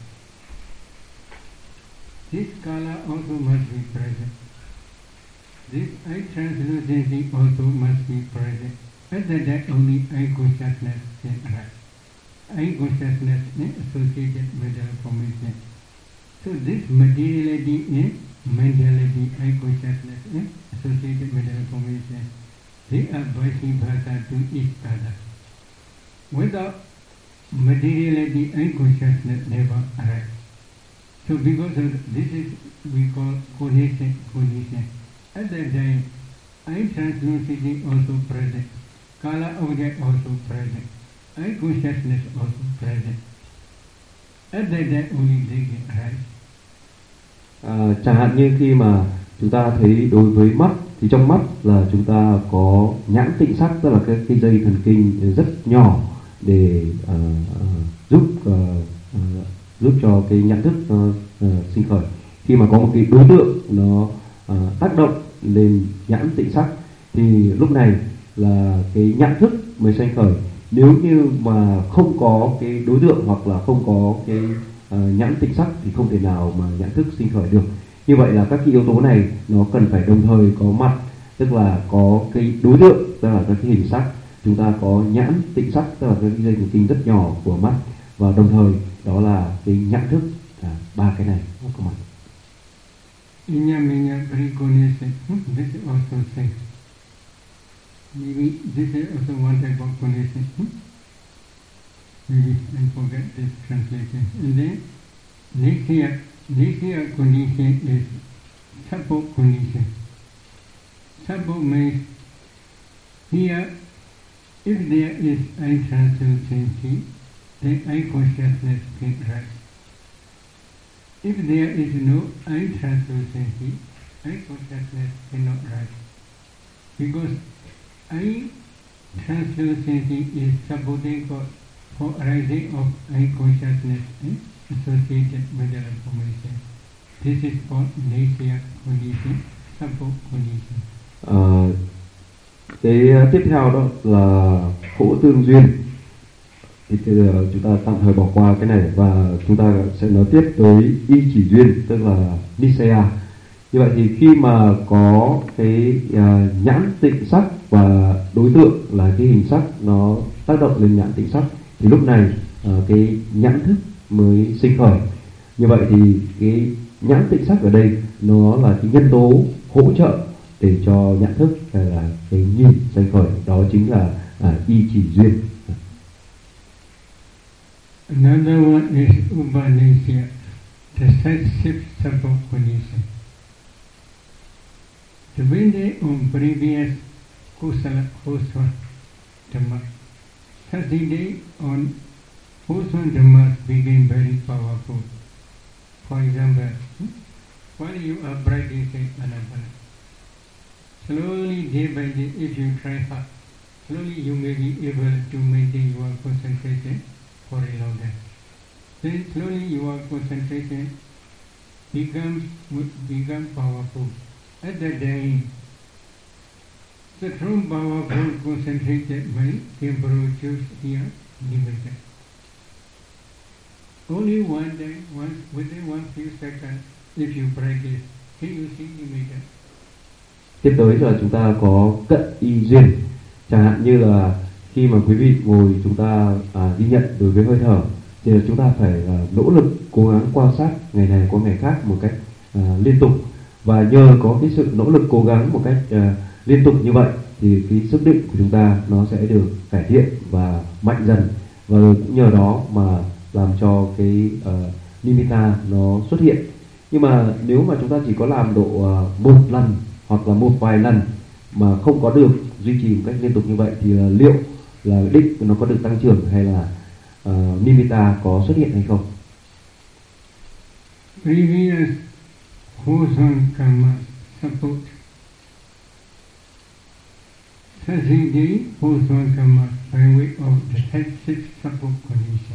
This color also must be present. This eye translucency also must be present. At that only eye consciousness can arise. Eye consciousness is associated with the formation. So this materiality is mentality, eye consciousness is associated with the formation. They are vice versa to each other. Without materiality, eye consciousness never arises. So because of this is we call condition. At that time, eye translucency also present, color object also present, eye consciousness also present. At that time only they can arise. Chẳng hạn như khi mà chúng ta thấy đối với mắt thì trong mắt là chúng ta có nhãn tịnh sắc, tức là cái dây thần kinh rất nhỏ để giúp cho cái nhận thức sinh khởi. Khi mà có một cái đối tượng nó tác động lên nhãn tịnh sắc thì lúc này là cái nhận thức mới sinh khởi. Nếu như mà không có cái đối tượng hoặc là không có cái nhãn tịnh sắc thì không thể nào mà nhận thức sinh khởi được. Như vậy là các cái yếu tố này nó cần phải đồng thời có mặt, tức là có cái đối tượng, tức là các cái hình sắc. Chúng ta có nhãn tịnh sắc, tức là cái dây thần kinh rất nhỏ của mắt, và đồng thời đó là cái nhận thức. 3 cái này nó có mặt. Inyaminya recognition. This is also safe. Maybe this is also one type of condition. Maybe I forget this translation. And then Nishiya condition is support condition. Support means here, if there is eye translucency, then I consciousness can rise. If there is no I translucency, I consciousness cannot rise. Because I translucency is supporting for arising of I consciousness associated medullary formation. This is called inertia condition, support condition. Cái tiếp theo đó là hỗ tương duyên. Thì chúng ta tạm thời bỏ qua cái này và chúng ta sẽ nói tiếp tới y chỉ duyên, tức là Nisaya. Như vậy thì khi mà có cái nhãn tịnh sắc và đối tượng là cái hình sắc nó tác động lên nhãn tịnh sắc, thì lúc này cái nhãn thức mới sinh khởi. Như vậy thì cái nhãn tịnh sắc ở đây nó là cái nhân tố hỗ trợ để cho nhãn thức hay là cái nhìn sinh khởi, đó chính là y chỉ duyên. Another one is Upanisya, the sensitive support condition. Depending on previous kusala hoswa dhamma, succeeding on hoswa dhamma became very powerful. For example, while you are practicing anapana, slowly day by day, if you try hard, slowly you may be able to maintain your concentration for a long time. Then slowly your concentration become powerful. At that time, the true powerful concentrated mind can produce here limited. Only one day, within one few seconds, if you practice, can you see limited? Tiếp tới là chúng ta có cận y duyên. Chẳng hạn như là khi mà quý vị ngồi chúng ta ghi nhận đối với hơi thở, thì chúng ta phải nỗ lực cố gắng quan sát ngày này qua ngày khác một cách liên tục. Và nhờ có cái sự nỗ lực cố gắng một cách liên tục như vậy thì cái sức định của chúng ta nó sẽ được cải thiện và mạnh dần, và cũng nhờ đó mà làm cho cái nimitta nó xuất hiện. Nhưng mà nếu mà chúng ta chỉ có làm độ một lần hoặc là một vài lần mà không có được duy trì một cách liên tục như vậy, thì liệu là định nó có được tăng trưởng hay là nimitta có xuất hiện hay không? Previous wholesome karma support. Succeeding wholesome karma by way of the sensitive support condition.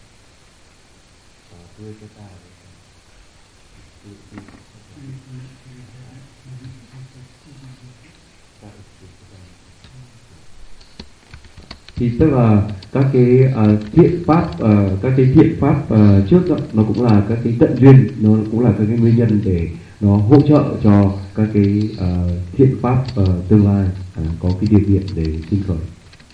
Thì tức là các cái thiện pháp, các cái thiện pháp trước đó, nó cũng là các cái cận duyên, nó cũng là các cái nguyên nhân để nó hỗ trợ cho các cái thiện pháp tương lai có cái điều kiện để sinh khởi.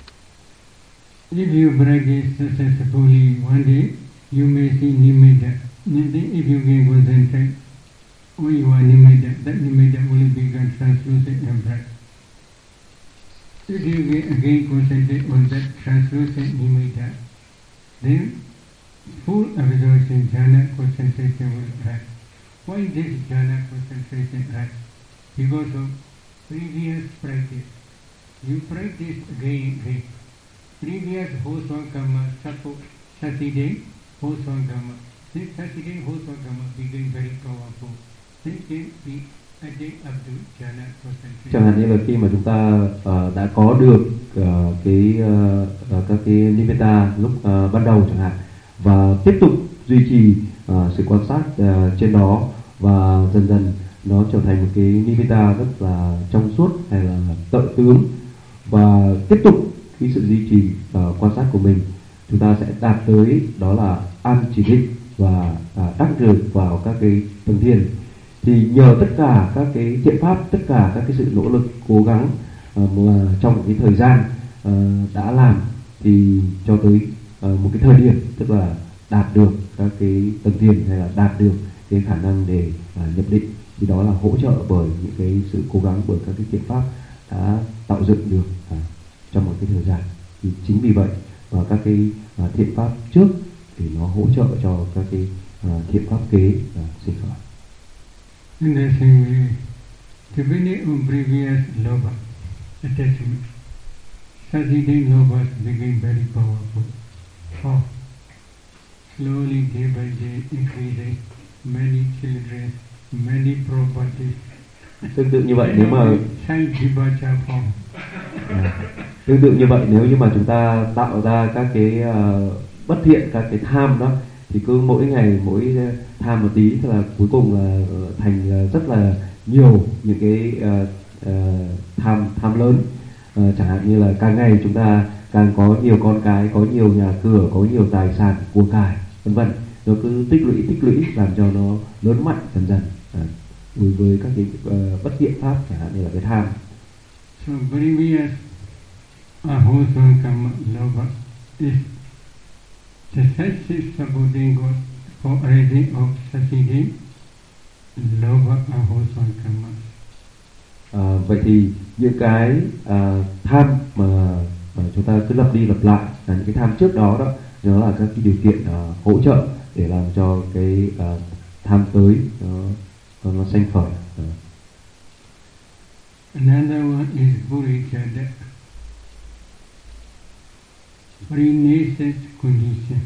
If you practice successfully one day, you may see nimitta. Then if you can concentrate on your nimitta, that nimitta will become translucent and bright. If you again concentrate on that translucent nimitta, then full absorption jhana concentration will rise. Why this jhana concentration rise? Because of previous practice. You practice again and again. Previous wholesome karma support succeeding wholesome karma. This succeeding wholesome karma became very powerful. This can be added up to jhana concentration. Chẳng hạn như là khi mà chúng ta đã có được các cái nimitta lúc ban đầu chẳng hạn, và tiếp tục duy trì sự quan sát trên đó, và dần dần nó trở thành một cái nimitta rất là trong suốt hay là tợi tướng, và tiếp tục cái sự duy trì quan sát của mình, chúng ta sẽ đạt tới đó là an chỉ định và đắc được vào các cái tầng thiền. Thì nhờ tất cả các cái thiện pháp, tất cả các cái sự nỗ lực cố gắng mà trong một cái thời gian đã làm, thì cho tới một cái thời điểm tức là đạt được các cái tầng thiền hay là đạt được cái khả năng để nhập định, thì đó là hỗ trợ bởi những cái sự cố gắng bởi các cái thiện pháp đã tạo dựng được trong một cái thời gian. Thì chính vì vậy mà các cái thiện pháp trước thì nó hỗ trợ cho các cái thiện pháp kế sinh khởi. In the same way, depending on previous lobha attachment, succeeding lobhas became very powerful. How? slowly day by day increasing, many children, many properties. Tương tự như vậy nếu mà tương tự như vậy nếu như mà chúng ta tạo ra các cái bất thiện, các cái tham đó, thì cứ mỗi ngày mỗi tham một tí, thì là cuối cùng là thành rất là nhiều những cái tham lớn. Chẳng hạn như là càng ngày chúng ta càng có nhiều con cái, có nhiều nhà cửa, có nhiều tài sản, của cải, vân vân, nó cứ tích lũy làm cho nó lớn mạnh dần dần. Đối với các cái bất thiện pháp, chẳng hạn như là cái tham. So previous wholesome karma lobha is decisive supporting God for raising of succeeding lobha wholesome karma. Vậy thì những cái tham mà chúng ta cứ lặp đi lặp lại, là những cái tham trước đó đó, nó là các cái điều kiện hỗ trợ để làm cho cái tham tới nó sanh khởi. Another one is Burikada, pre-nascent condition.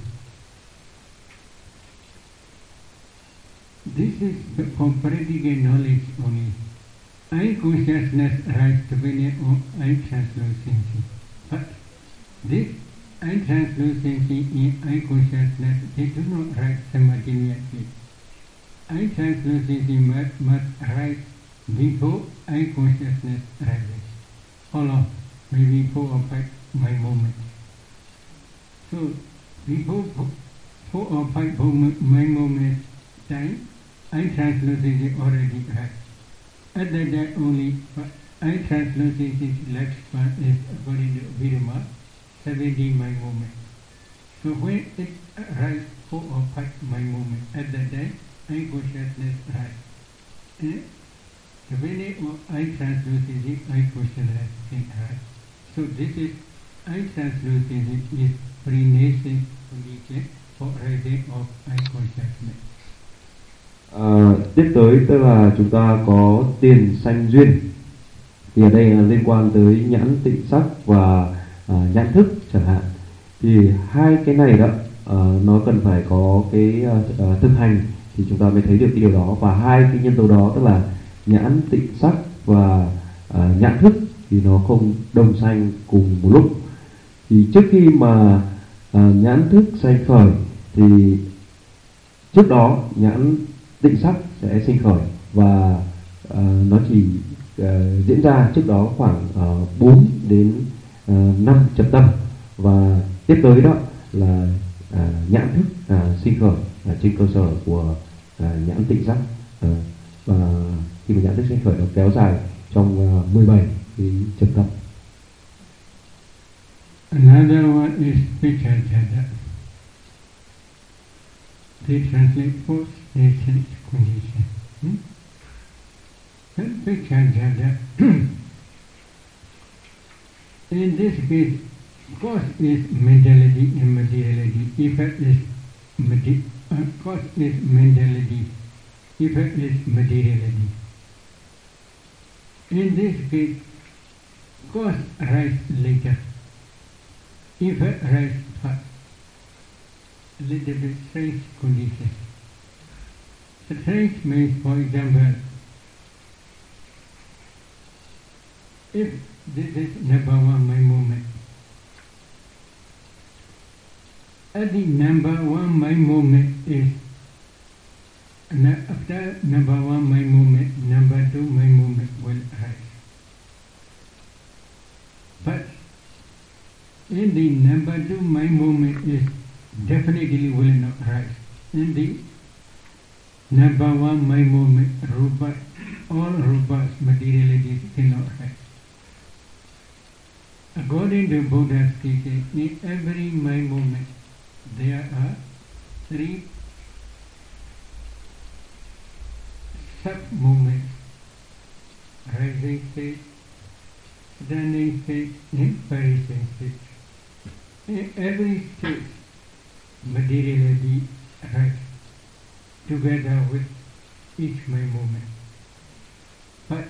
This is for practical knowledge only. I consciousness rise to be I translucency. But this I translucency in I consciousness, they do not rise simultaneously. I translucency must rise before I consciousness rises. How long? Maybe 4 or 5 my moment. So before 4 or 5 my moment time, I translucency already rise. At that time only, I translucency lifespan is according to Vidama 70 my moment. So when it rises 4 or 5 my moment, at that time I consciousness rise. The minute I translucency, I consciousness rise. So this is I translucency is pre-nascent condition for rising of I consciousness. Tiếp tới tức là chúng ta có tiền sanh duyên, thì ở đây là liên quan tới nhãn tịnh sắc và nhãn thức chẳng hạn. Thì hai cái này đó nó cần phải có cái thực hành thì chúng ta mới thấy được cái điều đó. Và hai cái nhân tố đó tức là nhãn tịnh sắc và nhãn thức thì nó không đồng sanh cùng một lúc. Thì trước khi mà nhãn thức sanh khởi thì trước đó nhãn tịnh sắc sẽ sinh khởi, và nó chỉ diễn ra trước đó khoảng 4 đến 5 chập tâm, và tiếp tới đó là nhãn thức sinh khởi trên cơ sở của nhãn tịnh sắc. Và khi mà nhãn thức sinh khởi nó kéo dài trong 17 cái chập tâm. Another one is Vichajada. They translate fourth nascent condition. Vichajada. In this case, cause is mentality and materiality. Effect is cause is mentality. Effect is materiality. In this case, cause arises later. Effect arises first. A little bit strange condition. Strange means, for example, if this is number one my moment, at the number one my moment is after number one my moment, number two my moment will arise. But in the number two my moment is definitely will not rise. In the number one my moment, rupa, all rupas, materialities cannot rise. According to Buddha's teaching, in every my moment there are 3 sub-moments: rising state, standing state, and perishing state. In every state, materiality rises together with each my moment. But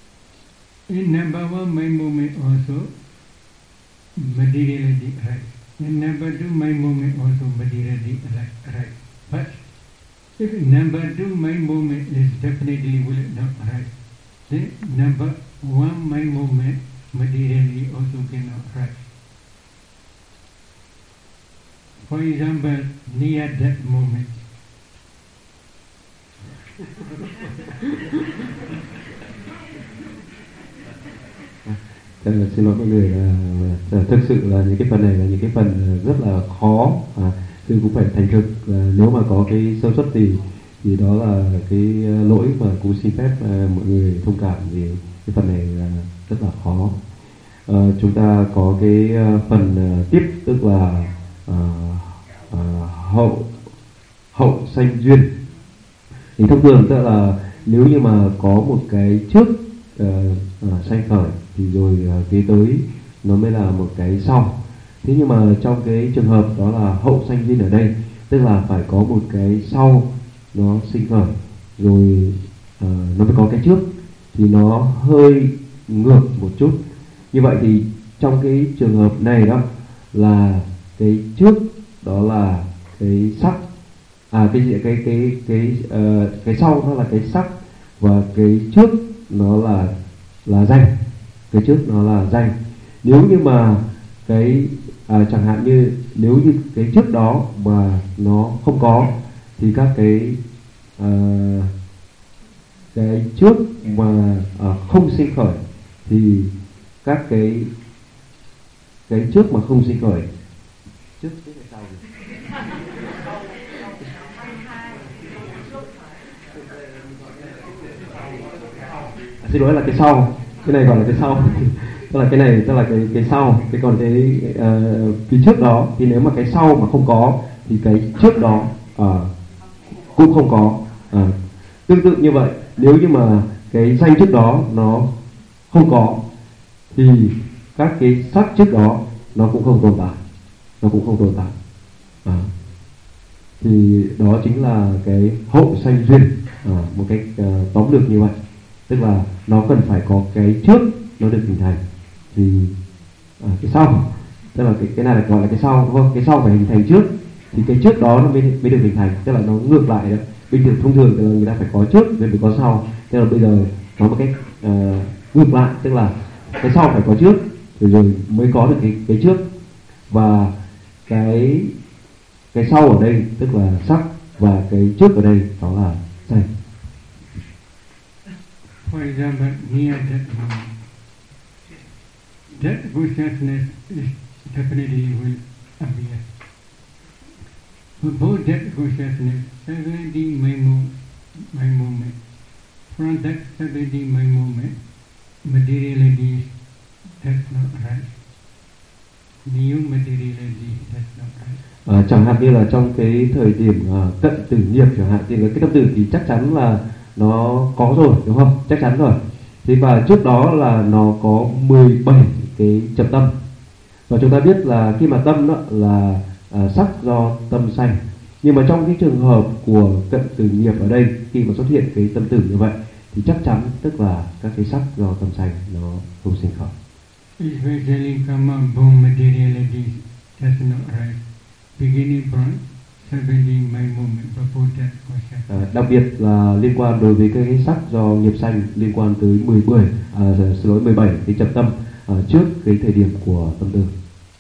in number one my moment also, materiality rises. number 2 mind movement also materially right. But if number 2 mind movement is definitely will not right, then number 1 mind movement materially also cannot right. For example, near death moment. Xin lỗi mọi người, thực sự là những cái phần này là những cái phần rất là khó. Sư cũng phải thành thực là nếu mà có cái sơ suất gì thì đó là cái lỗi mà cũng xin phép mọi người thông cảm, vì cái phần này là rất là khó. Chúng ta có cái phần tiếp, tức là hậu sanh duyên. Thì thông thường tức là nếu như mà có một cái trước sanh khởi thì rồi kế tới nó mới là một cái sau. Thế nhưng mà trong cái trường hợp đó là hậu sanh duyên ở đây, tức là phải có một cái sau nó sinh khởi rồi nó mới có cái trước, thì nó hơi ngược một chút. Như vậy thì trong cái trường hợp này đó là cái trước đó là cái sắc, cái sau nó là cái sắc, và cái trước nó là danh. Cái trước nó là danh. Nếu như mà cái chẳng hạn như nếu như cái trước đó mà nó không có thì các cái trước mà không sinh khởi thì các cái trước mà không sinh khởi trước cái sau xin lỗi là cái sau, cái này gọi là cái sau. Tức là cái này tức là cái sau, cái còn cái trước đó thì nếu mà cái sau mà không có thì cái trước đó cũng không có. Tương tự như vậy, nếu như mà cái danh trước đó nó không có thì các cái sắc trước đó nó cũng không tồn tại, thì đó chính là cái hậu sanh duyên, một cách tóm lược như vậy. Tức là nó cần phải có cái trước nó được hình thành thì cái sau, tức là cái này là gọi là cái sau, đúng không? Cái sau phải hình thành trước thì cái trước đó nó mới được hình thành, tức là nó ngược lại đó. Bình thường thông thường thì người ta phải có trước rồi mới có sau, tức là bây giờ nó một cách ngược lại, tức là cái sau phải có trước rồi mới có được cái trước. Và cái sau ở đây tức là sắc, và cái trước ở đây đó là danh. For example, near death moment. That consciousness is definitely will appear. For both that consciousness, 70 mind movement. From that 70 mind movement, materiality that's not right. New materiality that's not right. Chẳng hạn như là trong cái thời điểm cận tử nghiệp chẳng hạn, thì cái tâm tử thì chắc chắn là nó có rồi, đúng không? Chắc chắn rồi. Thế và trước đó là nó có 17 cái chập tâm. Và chúng ta biết là khi mà tâm đó là sắc do tâm sanh. Nhưng mà trong cái trường hợp của cận tử nghiệp ở đây, khi mà xuất hiện cái tâm tử như vậy thì chắc chắn tức là các cái sắc do tâm sanh nó không sinh khởi. Especially karma born materiality that's not right. Beginning from 70 mind movement before that consciousness. Đặc biệt là liên quan đối với cái sắc do nghiệp sanh, liên quan tới 17 cái chập tâm trước cái thời điểm của tâm tử.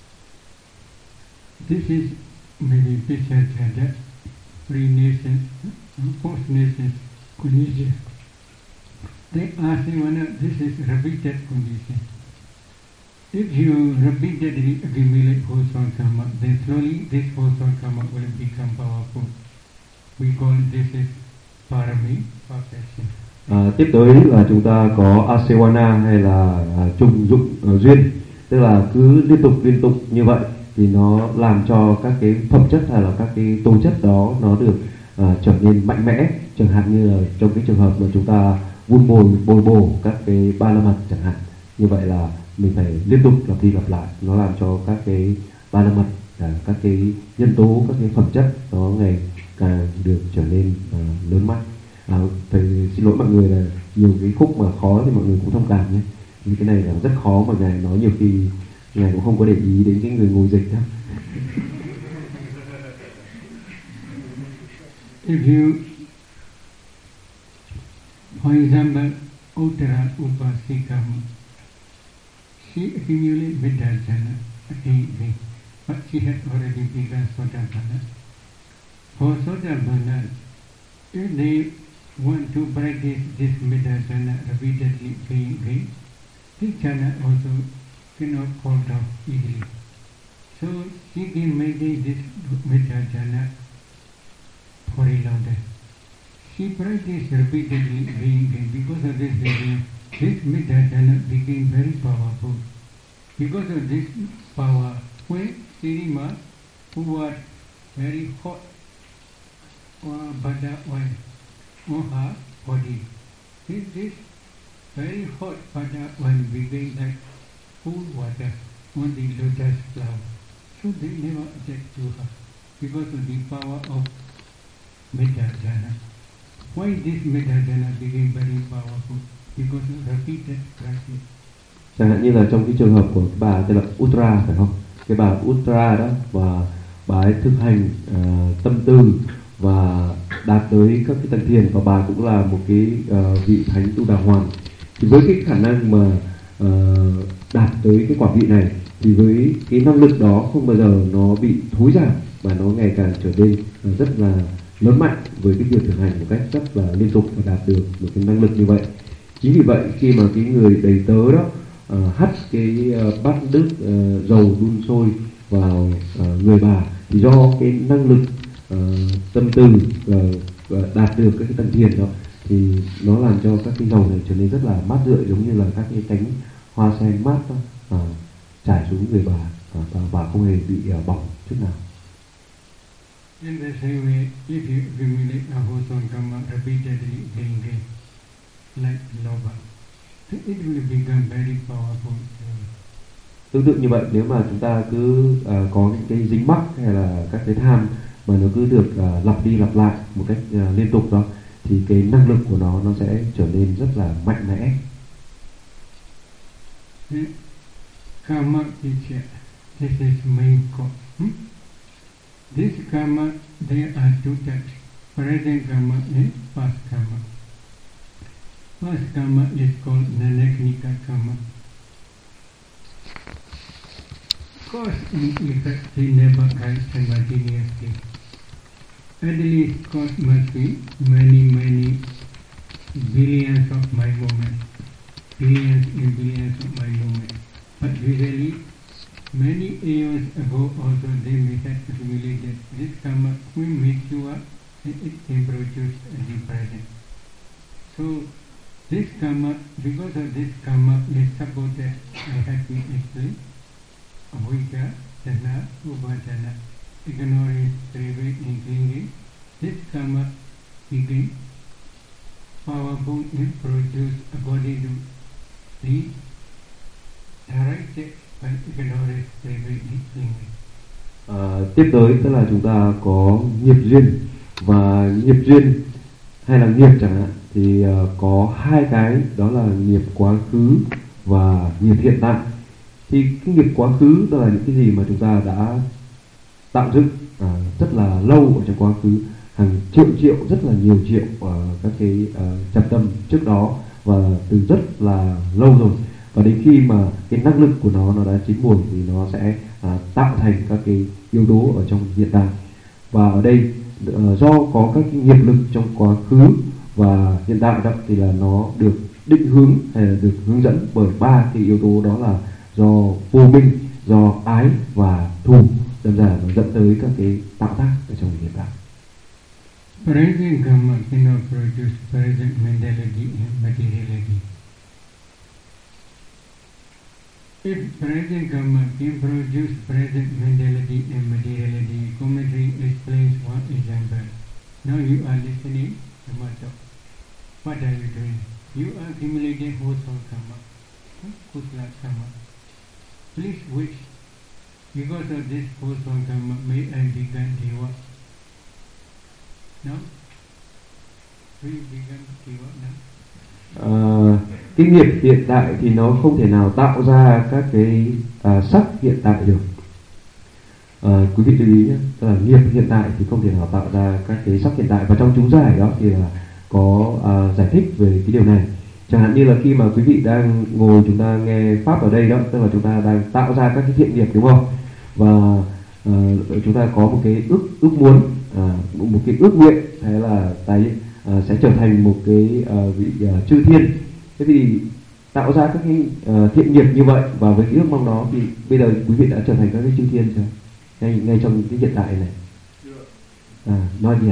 This is maybe picture that pre-nation, post-nation condition. They ask him, this is repeated condition. If you repeatedly accumulate wholesome karma, then slowly this wholesome karma will become powerful. We call this is parami, perfection. Tiếp tới là chúng ta có asewana hay là trùng dụng duyên, tức là cứ liên tục như vậy thì nó làm cho các cái phẩm chất hay là các cái tố chất đó nó được trở nên mạnh mẽ. Chẳng hạn như là trong cái trường hợp mà chúng ta vun bồi bổ các cái ba la mật chẳng hạn, như vậy là mình phải liên tục lặp đi lặp lại, nó làm cho các cái ba la mật, các cái nhân tố, các cái phẩm chất nó ngày càng được trở nên lớn mạnh. Thầy xin lỗi mọi người là nhiều cái khúc mà khó thì mọi người cũng thông cảm nhé. Vì cái này là rất khó mà ngài nói nhiều khi ngài cũng không có để ý đến cái người ngồi dịch đó. If you, for example, Uttara Upasikama, she accumulated Vidyajana again, but she had already begun Sotabhana. For Sotabhana, if they want to practice this Vidyajana repeatedly again, this jhana also cannot fall down easily. So she can maintain this Vidyajana for a long time. She practiced repeatedly again. Because of this reason, this Vidyajana became very powerful. Because of this power, when Sirima, who was very hot butter oil on her body, this very hot butter oil became like cool water on the lotus flower. So they never attacked to her because of the power of Vidyajana. Why this Vidyajana became very powerful? Because of repeated practice. Chẳng hạn như là trong cái trường hợp của bà tên là Uttara phải không? Cái bà Uttara đó, và bà ấy thực hành tâm tư và đạt tới các cái tầng thiền, và bà cũng là một cái vị thánh tu đà hoàn. Thì với cái khả năng mà đạt tới cái quả vị này, thì với cái năng lực đó không bao giờ nó bị thối giảm, mà nó ngày càng trở nên rất là lớn mạnh với cái việc thực hành một cách rất là liên tục và đạt được một cái năng lực như vậy. Chính vì vậy khi mà cái người đầy tớ đó hắt cái bát nước dầu đun sôi vào người bà, thì do cái năng lực tâm từ đạt được các cái tầng thiền đó, thì nó làm cho các cái dầu này trở nên rất là mát rượi, giống như là các cái cánh hoa sen mát đó, trải xuống người bà, và bà không hề bị bỏng chút nào. In the same way, if you accumulate a wholesome karma repeatedly again, like lava, it will become very powerful. Tương tự như vậy, nếu mà chúng ta cứ có những cái dính mắc hay là các cái tham mà nó cứ được lặp đi lặp lại một cách liên tục đó, thì cái năng lực của nó sẽ trở nên rất là mạnh mẽ. Karma teacher, this is main cause. This karma, there are two types: present karma and past karma. Past karma is called nanaknika karma. Cause and effect, they never rise simultaneously. At least cause must be many billions of my moments, billions and billions of my moments. But usually, many aeons ago also they may have accumulated this karma when mature, and it can produce the present. So this karma, because of this karma is supported, I have been explained, avijja, jana, upajana, ignorance, craving and clinging. This karma became powerful and produce according to the directed by ignorance, craving and clinging. Tiếp tới tức là chúng ta có nghiệp duyên, và nghiệp duyên hay là nghiệp chẳng hạn thì có hai cái, đó là nghiệp quá khứ và nghiệp hiện tại. Thì cái nghiệp quá khứ đó là những cái gì mà chúng ta đã tạo dựng rất là lâu ở trong quá khứ, hàng triệu rất là nhiều triệu các cái chập tâm trước đó và từ rất là lâu rồi, và đến khi mà cái năng lực của nó đã chín mùi thì nó sẽ tạo thành các cái yếu tố ở trong hiện tại. Và ở đây do có các cái nghiệp lực trong quá khứ và hiện tại đó, thì là nó được định hướng hay là được hướng dẫn bởi ba cái yếu tố, đó là do vô minh, do ái và thù, dần dần nó dẫn tới các cái tạo tác ở trong hiện tại. Present karma cannot produce present mentality and materiality. If present karma can produce present mentality and materiality, commentary explains one example. Now you are listening to my talk. What are you doing? You are accumulating wholesome karma, kusala karma. Please wish, because of this wholesome karma, may I become deva. No? Will you become deva now? Cái nghiệp hiện tại thì nó không thể nào tạo ra các cái sắc hiện tại được. Quý vị lưu ý nhé, tức là nghiệp hiện tại thì không thể nào tạo ra các cái sắc hiện tại, và trong chú giải đó thì là có giải thích về cái điều này. Chẳng hạn như là khi mà quý vị đang ngồi chúng ta nghe pháp ở đây đó, tức là chúng ta đang tạo ra các cái thiện nghiệp, đúng không? Và chúng ta có một cái ước muốn, một cái ước nguyện, hay là sẽ trở thành một cái vị chư thiên. Thế thì tạo ra các cái thiện nghiệp như vậy, và với cái ước mong đó thì bây giờ quý vị đã trở thành các cái chư thiên chưa? Ngay trong cái hiện tại này. Not yet.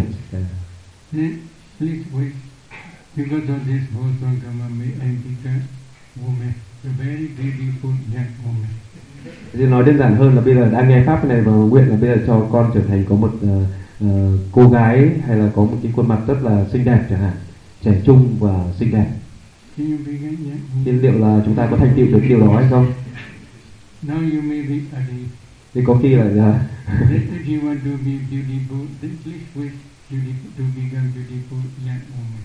Please wait. Because of this Bhosvankama may I become woman, a very beautiful young woman. Thì nói đơn giản hơn là bây giờ đang nghe pháp này và nguyện là bây giờ cho con trở thành có một cô gái, hay là có một cái khuôn mặt rất là xinh đẹp chẳng hạn, trẻ trung và xinh đẹp. Thì liệu là chúng ta có thành tựu được cái điều đó hay không? Now you may be ugly. Thì có khi là if you want to be beautiful, then please wait to become beautiful young woman.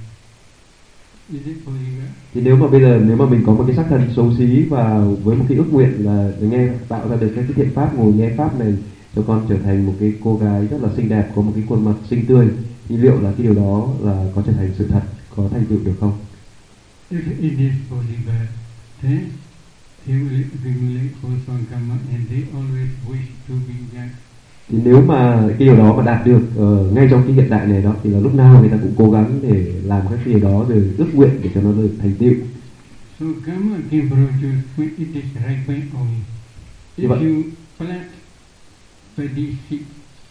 Is it possible? Thì nếu mà mình có một cái sắc thân xấu xí và với một cái ước nguyện là nghe tạo ra được cái thiện pháp, ngồi nghe pháp này cho con trở thành một cái cô gái rất là xinh đẹp, có một cái khuôn mặt xinh tươi, thì liệu là cái điều đó là có trở thành sự thật, có thành tựu được không? If it is possible, then he will accumulate Bhosvankama and they always wish to be young. Thì nếu mà cái điều đó mà đạt được ngay trong cái hiện tại này đó, thì là lúc nào người ta cũng cố gắng để làm các cái điều đó, rồi ước nguyện để cho nó được thành tựu. So karma can produce when it is ripened only. If you plant paddy seed,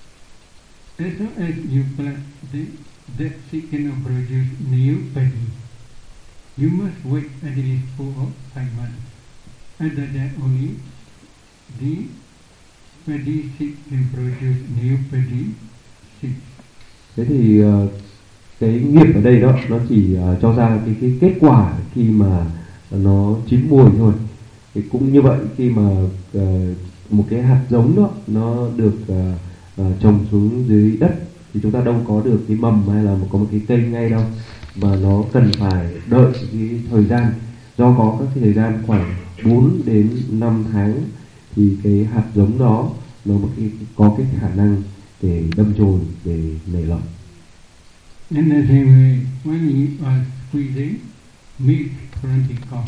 as long as you plant, then that seed cannot produce new paddy. You must wait at least 4 or 5 months. After that only, the paddy seed can produce new paddy seed. Thế thì cái nghiệp ở đây đó nó chỉ cho ra cái kết quả khi mà nó chín mùi thôi. Thì cũng như vậy, khi mà một cái hạt giống đó nó được trồng xuống dưới đất thì chúng ta đâu có được cái mầm hay là có một cái cây ngay đâu, mà nó cần phải đợi cái thời gian, do có các cái thời gian khoảng 4 đến 5 tháng thì cái hạt giống đó nó có cái khả năng để đâm chồi, để nảy lọc. In the same way, when you are squeezing milk from the cow,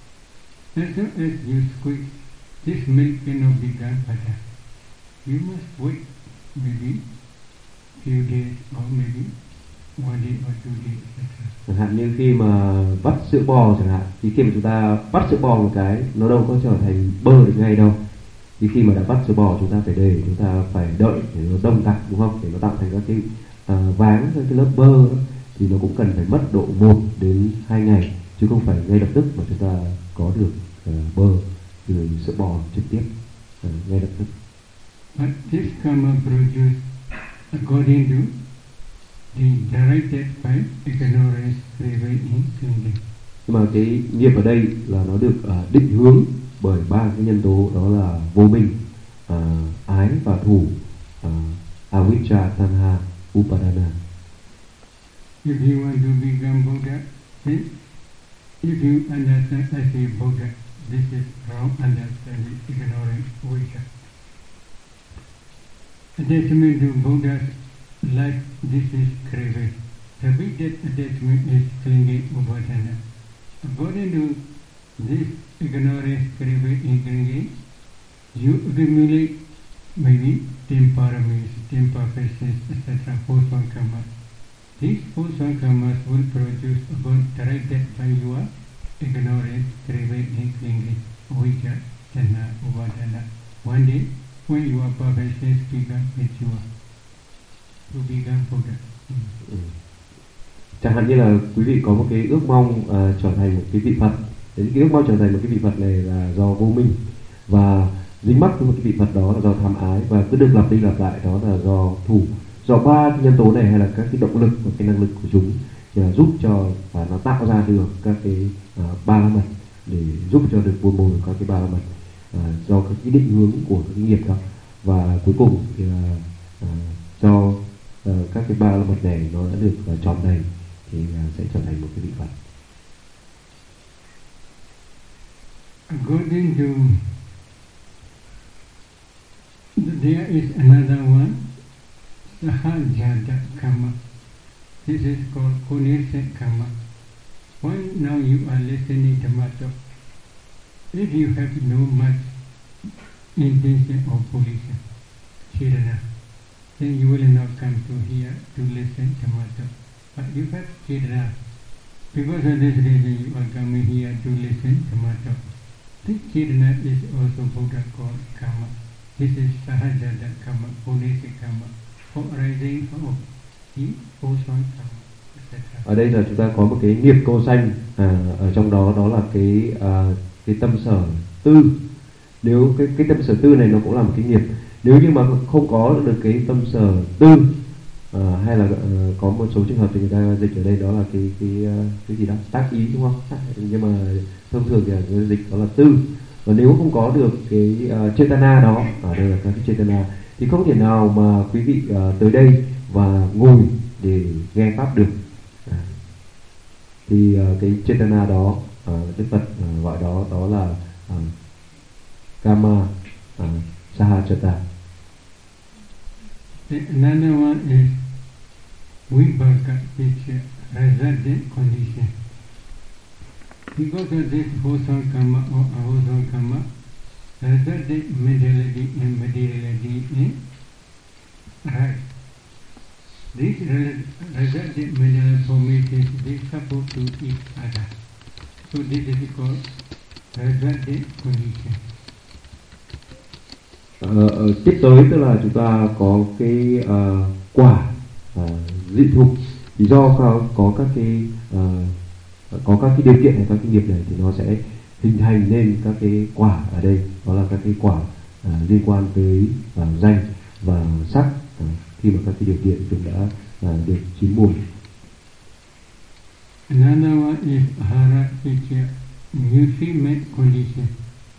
as long as you squeeze, this milk cannot become butter. You must wait maybe few days or maybe 1 day or 2 days. Chẳng hạn như khi mà vắt sữa bò chẳng hạn, thì khi mà chúng ta vắt sữa bò một cái, nó đâu có trở thành bơ được ngay đâu. Thì khi mà đã vắt sữa bò, chúng ta phải đợi để nó đông đặc, đúng không? Để nó tạo thành các cái váng, các cái lớp bơ đó, thì nó cũng cần phải mất độ 1 đến 2 ngày, chứ không phải ngay lập tức mà chúng ta có được bơ từ sữa bò trực tiếp ngay lập tức. But this karma produce according to the directed by ignorance prevail in thinking. Nhưng mà cái nghiệp ở đây là nó được định hướng bởi 3 cái nhân tố, đó là vô minh, ái và thủ, avijja, tanha, upadana. If you want to become Buddha, then if you understand as a Buddha, this is wrong understanding, ignorance, vijja. Attachment to Buddha's life, this is craving. The big attachment is clinging, upadana. According to this ignorance, craving, and clinging, you accumulate maybe 10 paramis, 10 perfections, etc. Bhosvankama. These Bhosvankamas will produce upon directed by your ignorance, craving, and clinging, vijja, tanha, upadana. One day, when your perfections become mature, to become Buddha. Chẳng hạn như là quý vị có một cái ước mong trở thành một cái vị Phật. Đến cái ước mong trở thành một cái vị Phật này là do vô minh, và dính mắc với một cái vị Phật đó là do tham ái, và cứ được lặp đi lặp lại đó là do thủ. Do 3 cái nhân tố này, hay là các cái động lực và cái năng lực của chúng, thì là giúp cho nó tạo ra được các cái ba la mật, để giúp cho được buôn bồi các cái ba la mật do các cái định hướng của cái nghiệp đó. Và cuối cùng thì là cho các cái ba la mật này nó đã được tròn đầy thì sẽ trở thành một cái vị Phật. According to the There is another one, Sahajada Karma. This is called Kunirse Karma. When now you are listening to Dhamma, if you have no much intention or volition, Chedana, then you will not come to here to listen to Dhamma. But you have Chedana. Because of this reason you are coming here to listen to Dhamma. This Chedana is also Buddha called Karma. This is Sahajada Karma, Kunirse Karma, for arising of the wholesome Karma. Ở đây là chúng ta có một cái nghiệp cô sanh, ở trong đó là cái tâm sở tư. Nếu cái tâm sở tư này nó cũng là một cái nghiệp. Nếu như mà không có được cái tâm sở tư, hay là có một số trường hợp thì người ta dịch ở đây đó là cái gì đó tác ý, đúng không? Nhưng mà thông thường thì người dịch đó là tư. Và nếu không có được cái chetana đó, ở đây là các cái chetana, thì không thể nào mà quý vị tới đây và ngồi để nghe pháp được. Thì cái chetana đó, Đức Phật gọi đó là Kama Sahajata. Another one is Vibhaka, which is resultant condition. Because of this wholesome karma or awholesome karma, resultant mentality and materiality is right. This resultant mental formations, they support to each other. So this is called resultant condition. Tiếp tới tức là chúng ta có cái quả dị thục. Thì do có các cái điều kiện hay các cái nghiệp này thì nó sẽ hình thành nên các cái quả ở đây. Đó là các cái quả liên quan tới danh và sắc, khi mà các cái điều kiện chúng đã được chín mùi. Another one is Ahara, which is nutriment condition.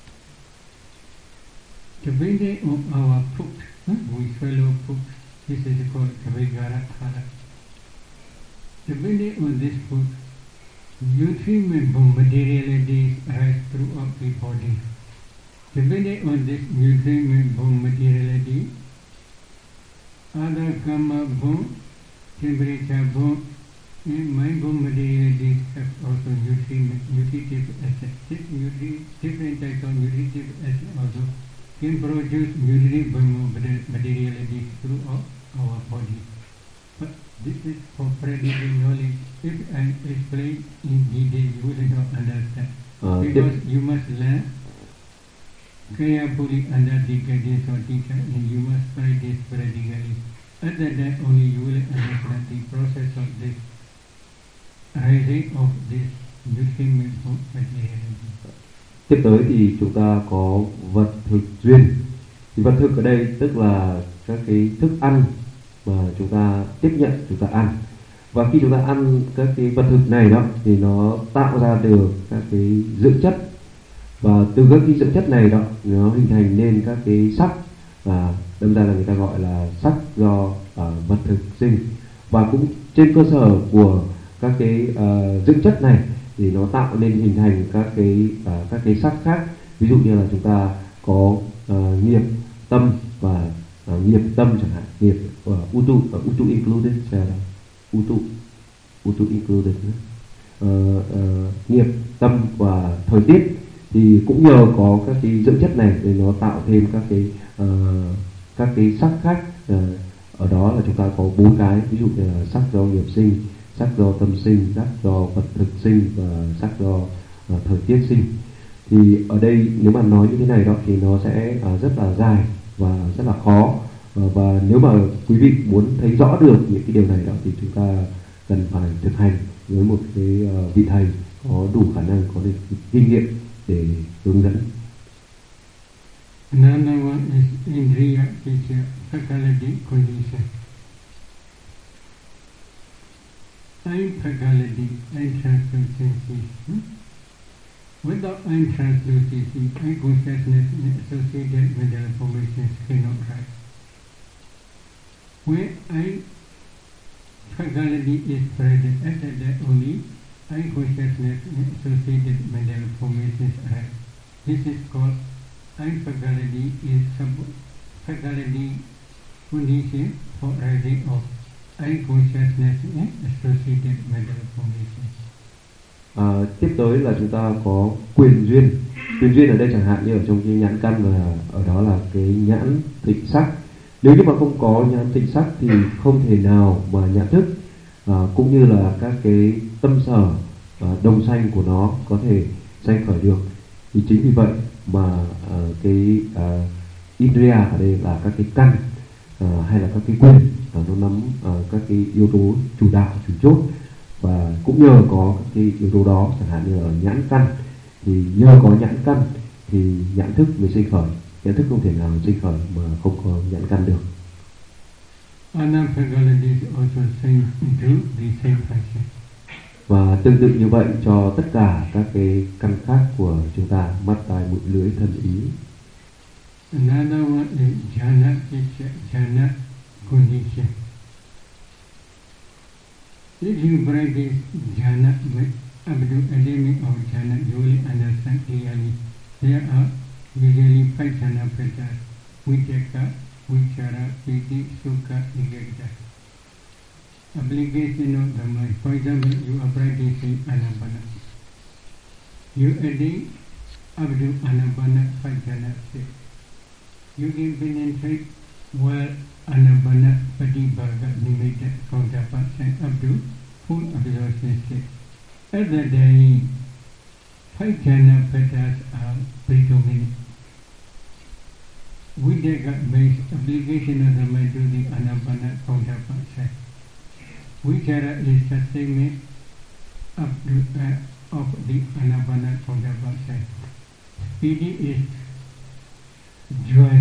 The binding of our food, we swallow food, this is called Kavigara Hara. The binding of this food, nutriment from materialities rise throughout the body. Depending on this nutriment from materiality, other karma bone, temperature bone, and mind bone materialities have also nutritive acid. This different types of nutritive acid also can produce nutritive materialities throughout our body. But this is for practical knowledge. If I explain in detail, you will not understand. Because you must learn carefully under the guidance of teacher, and you must practice practically. At that time only you will understand the process of this rising of this nutriment of materiality. Tiếp tới thì chúng ta có vật thực duyên. Thì vật thực ở đây tức là các cái thức ăn mà chúng ta tiếp nhận, chúng ta ăn. Và khi chúng ta ăn các cái vật thực này đó thì nó tạo ra được các cái dưỡng chất. Và từ các cái dưỡng chất này đó nó hình thành nên các cái sắc, và đâm ra là người ta gọi là sắc do vật thực sinh. Và cũng trên cơ sở của các cái dưỡng chất này thì nó tạo nên hình thành các cái sắc khác. Ví dụ như là chúng ta có nghiệp tâm và nghiệp tâm chẳng hạn, nghiệp utu included, utu included, nghiệp tâm và thời tiết. Thì cũng nhờ có các cái dưỡng chất này để nó tạo thêm các cái sắc khác. Ở đó là chúng ta có 4 cái, ví dụ như là sắc do nghiệp sinh, sắc do tâm sinh, sắc do vật thực sinh và sắc do thời tiết sinh. Thì ở đây nếu mà nói như thế này đó thì nó sẽ rất là dài và rất là khó. Và nếu mà quý vị muốn thấy rõ được những cái điều này đó thì chúng ta cần phải thực hành với một cái vị thầy có đủ khả năng, có được kinh nghiệm để hướng dẫn. Another one is Indriya, which is faculty condition. Eye faculty, eye translucency. Without eye translucency, eye consciousness and associated mental formations cannot rise. When eye faculty is present, at that only eye consciousness and associated mental formations arise. This is called eye faculty is faculty condition for rising of unconsciousness and associated mental formations. Tiếp tới là chúng ta có quyền duyên. Quyền duyên ở đây chẳng hạn như ở trong cái nhãn căn là ở đó là cái nhãn tịnh sắc. Nếu như mà không có nhãn tịnh sắc thì không thể nào mà nhận thức cũng như là các cái tâm sở đồng sanh của nó có thể sanh khởi được. Thì chính vì vậy mà cái Indriya ở đây là các cái căn hay là các cái quyền nó nắm các cái yếu tố chủ đạo, chủ chốt, và cũng nhờ có các cái yếu tố đó, chẳng hạn như ở nhãn căn thì nhờ có nhãn căn thì nhãn thức mới sinh khởi. Nhãn thức không thể nào sinh khởi mà không có nhãn căn được. Other faculties also same do the same function. Và tương tự như vậy cho tất cả các cái căn khác của chúng ta, mắt, tai, mũi, lưỡi, thân, ý. Another one is jhana chitta, jhana condition. If you practice jhana up to attainment of jhana, you will understand clearly. There are usually 5 jhana factors: vitakka, vichara, piti, sukha, ekagata. Application of the mind. For example, you are practicing anapana. You attain up to anapana 5 jhana state. You can penetrate well anapana, patibhaga, nimitta, kautabha, and up to full absorption state. At the day, 5 jhana factors are predominant. Vitakka based application of the mind to the anapana, kautabha side. Vichara is sustainment up to of the anapana, kautabha side. Piti is joy.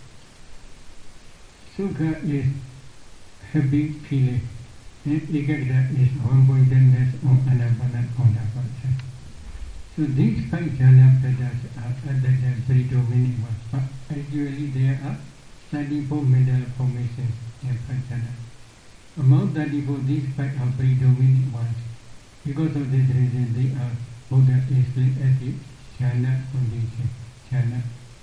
Sukha is happy feeling. And ekagata is one-pointedness on anapana, kautabha side. So these 5 jhana factors are at the time predominant ones, but actually there are 34 mental formations in 5 jhana. Among 34, these 5 are predominant ones. Because of this reason, they are Buddha explained as the jhana condition. Jhana.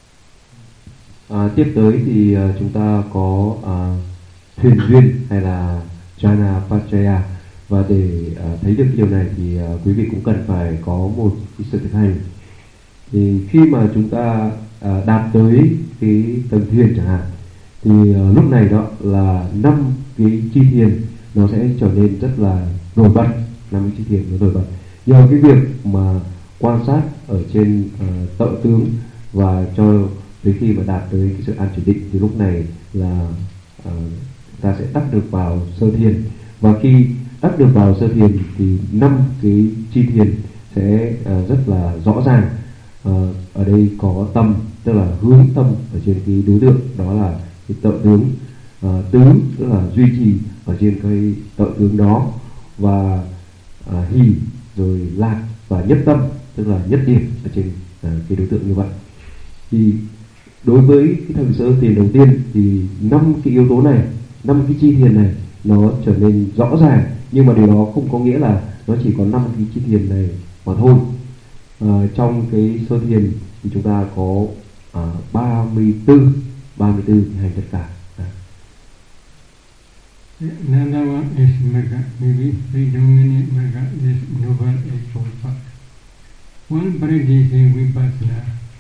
Tiếp tới thì chúng ta có thuyền duyên hay là jhana paccaya, và để thấy được cái điều này thì quý vị cũng cần phải có một cái sự thực hành. Thì khi mà chúng ta đạt tới cái tầng thiền chẳng hạn thì lúc này đó là 5 cái chi thiền nó sẽ trở nên rất là nổi bật. 5 cái chi thiền nó nổi bật nhờ cái việc mà quan sát ở trên tợ tướng, và cho đến khi mà đạt tới cái sự an chỉ định thì lúc này là ta sẽ đắc được vào sơ thiền. Và khi đắc được vào sơ thiền thì 5 cái chi thiền sẽ rất là rõ ràng. Ở đây có tâm, tức là hướng tâm ở trên cái đối tượng, đó là cái tợ tướng. Tứ tức là duy trì ở trên cái tợ tướng đó, và hỷ rồi lạc và nhất tâm tức là nhất điểm ở trên cái đối tượng như vậy. Thì đối với cái tầng sơ thiền đầu tiên thì 5 cái yếu tố này, 5 cái chi thiền này nó trở nên rõ ràng, nhưng mà điều đó không có nghĩa là nó chỉ có 5 cái chi thiền này mà thôi. Trong cái sơ thiền thì chúng ta có 34 hành tất cả. Another one is Magga. Maybe predominant Magga is Noble Eightfold Path. One practicing Vipassana,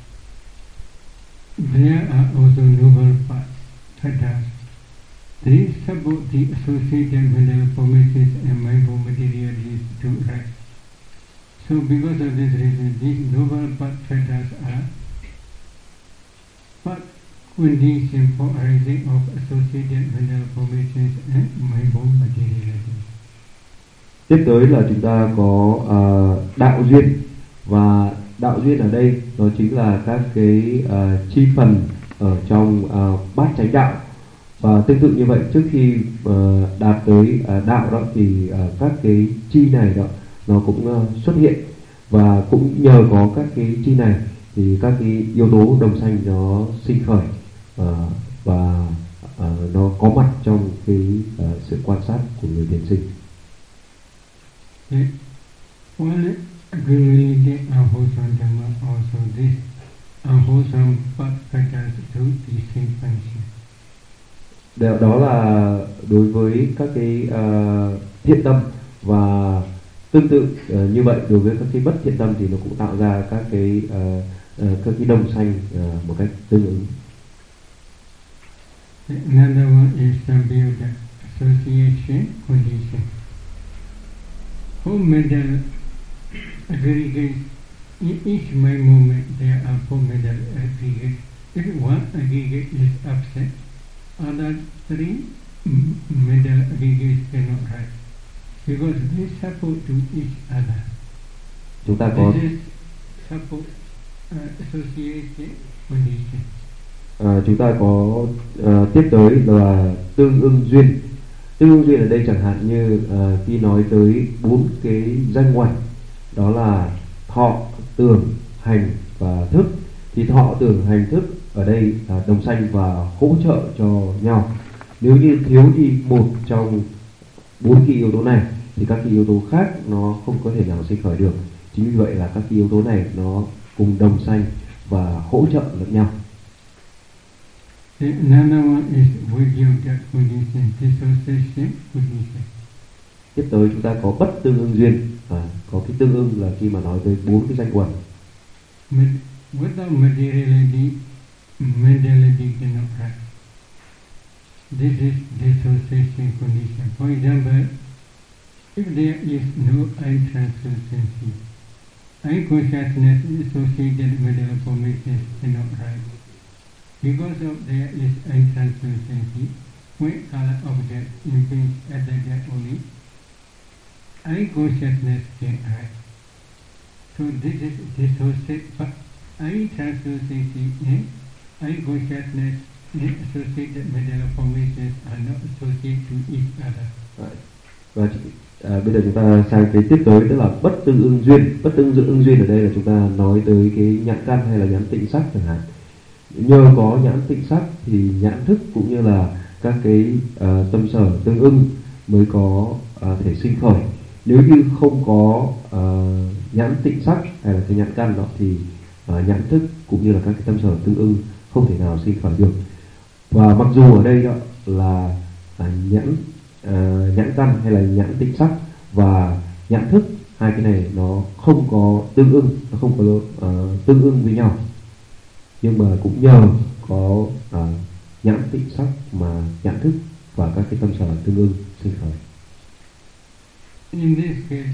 there are also Noble Paths, factors. They support the associated mental formations and mindful materialities to rise. So because of this reason, these Noble Path factors are part condition for arising of associated mental formations and mindful materialities. Tiếp tới là chúng ta có đạo duyên, và đạo duyên ở đây nó chính là các cái chi phần ở trong bát chánh đạo. Và tương tự như vậy, trước khi đạt tới đạo đó thì các cái chi này đó nó cũng xuất hiện, và cũng nhờ có các cái chi này thì các cái yếu tố đồng sanh nó sinh khởi và nó có mặt trong cái sự quan sát của người thiền sinh. One accumulated unwholesome dhamma, also this unwholesome path factors do the same function. Đó là đối với các cái thiện tâm, và tương tự như vậy đối với các cái bất thiện tâm thì nó cũng tạo ra các cái đồng xanh một cách tương ứng. Another one is the association condition. Four mental aggregates. In each mind movement there are four mental aggregates. If one aggregate is absent, other three mental aggregates cannot rise because they support to each other. Chúng ta có This is support association condition. Chúng ta có tiếp tới là tương ưng duyên. Tương ưng duyên ở đây chẳng hạn như khi nói tới 4 cái danh ngoại, đó là thọ, tưởng, hành và thức. Thì thọ, tưởng, hành, thức ở đây là đồng sanh và hỗ trợ cho nhau. Nếu như thiếu đi một trong 4 cái yếu tố này thì các cái yếu tố khác nó không có thể nào sinh khởi được. Chính vì vậy là các cái yếu tố này nó cùng đồng sanh và hỗ trợ lẫn nhau. Another one is Vidyodha condition, dissociation condition. Tiếp tới chúng ta có bất tương ưng duyên. Có cái tương ưng là khi mà nói tới 4 cái danh quẩn. Without materiality, mentality cannot rise. This is dissociation condition. For example, if there is no eye translucency, eye consciousness associated with the formations cannot rise. Because of there is eye translucency, when color object impinge at the depth only, eye consciousness can rise. So this is dissociate, but eye translucency and eye consciousness associated with the formations are not associated to each other. Và bây giờ chúng ta sang cái tiếp tới, tức là bất tương ưng duyên. Bất tương ưng duyên ở đây là chúng ta nói tới cái nhãn căn hay là nhãn tịnh sắc chẳng hạn. Nhờ có nhãn tịnh sắc thì nhãn thức cũng như là các cái tâm sở tương ưng mới có thể sinh khởi. Nếu như không có nhãn tịnh sắc hay là cái nhãn căn đó thì nhãn thức cũng như là các cái tâm sở tương ưng không thể nào sinh khởi được. Và mặc dù ở đây đó là nhãn căn hay là nhãn tịnh sắc và nhãn thức, hai cái này nó không có tương ưng, nó không có tương ưng với nhau, nhưng mà cũng nhờ có nhãn tịnh sắc mà nhãn thức và các cái tâm sở tương ưng sinh khởi. In this case,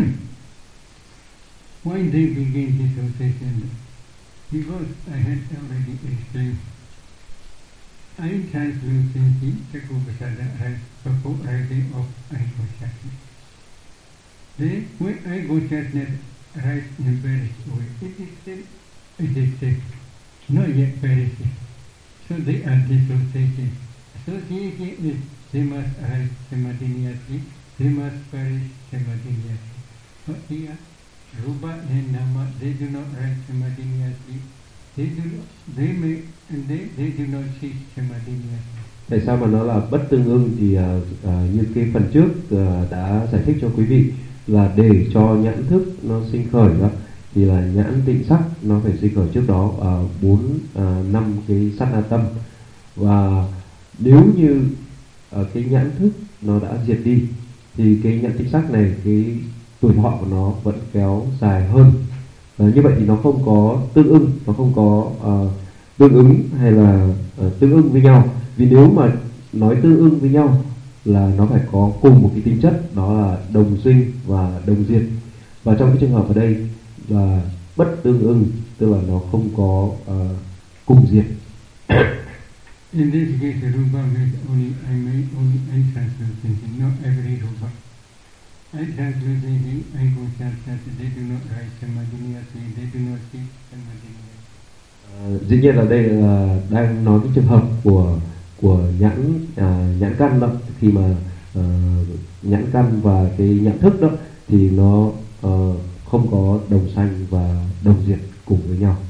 why they begin dissociation? Because I had already explained, eye translucency, Chakupasada, has before rising of eye consciousness. Then, when eye consciousness rises in various ways, it is still existed, not yet perishing. So they are dissociated. Association is they must arise simultaneously, they must perish simultaneously. But here, Rupa and Nama, they do not rise simultaneously. They do not cease simultaneously. Tại sao mà nó là bất tương ưng thì như cái phần trước đã giải thích cho quý vị là để cho nhãn thức nó sinh khởi đó thì là nhãn tịnh sắc nó phải sinh khởi trước đó 4-5 cái sát na tâm, và nếu như cái nhãn thức nó đã diệt đi thì cái nhãn tịnh sắc này cái tuổi thọ của nó vẫn kéo dài hơn. Như vậy thì nó không có tương ưng, nó không có tương ứng hay là tương ưng với nhau. Vì nếu mà nói tương ưng với nhau là nó phải có cùng một cái tính chất, đó là đồng sinh và đồng diệt. Và trong cái trường hợp ở đây là bất tương ưng, tức là nó không có cùng diệt. In this case, Rupa means only translucency, not every Rupa. Eye translucency, eye consciousness, they do not rise simultaneously, they do not cease simultaneously. Dĩ nhiên là đây là đang nói cái trường hợp của nhãn căn đó, khi mà nhãn căn và cái nhãn thức đó thì nó không có đồng sanh và đồng diệt cùng với nhau.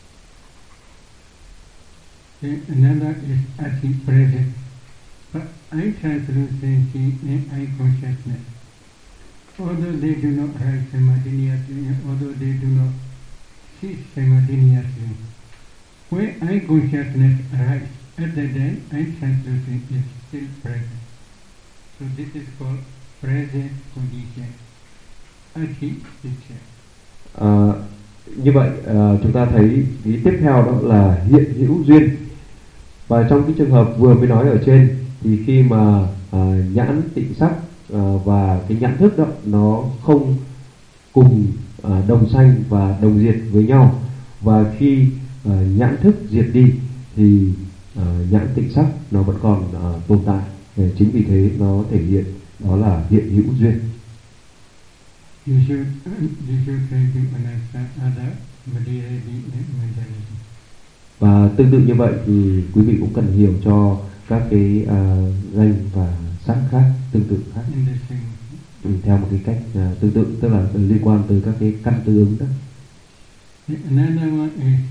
Another is ati present, but eye translucency and eye consciousness, although they do not rise simultaneously, although they do not cease simultaneously, when eye consciousness arises at the day and translucent is still present. So this is called present condition. Ati picture. Như vậy chúng ta thấy ý tiếp theo đó là hiện hữu duyên. Và trong cái trường hợp vừa mới nói ở trên thì khi mà nhãn tịnh sắc và cái nhãn thức đó nó không cùng đồng sanh và đồng diệt với nhau, và khi nhãn thức diệt đi thì nhãn tịnh sắc nó vẫn còn tồn tại. Chính vì thế nó thể hiện đó là hiện hữu duyên. You should try to understand other materiality and mentality. Và tương tự như vậy thì quý vị cũng cần hiểu cho các cái danh và sắc khác tương tự khác theo một cái cách tương tự, tức là liên quan tới các cái căn tương ứng đó. Another one is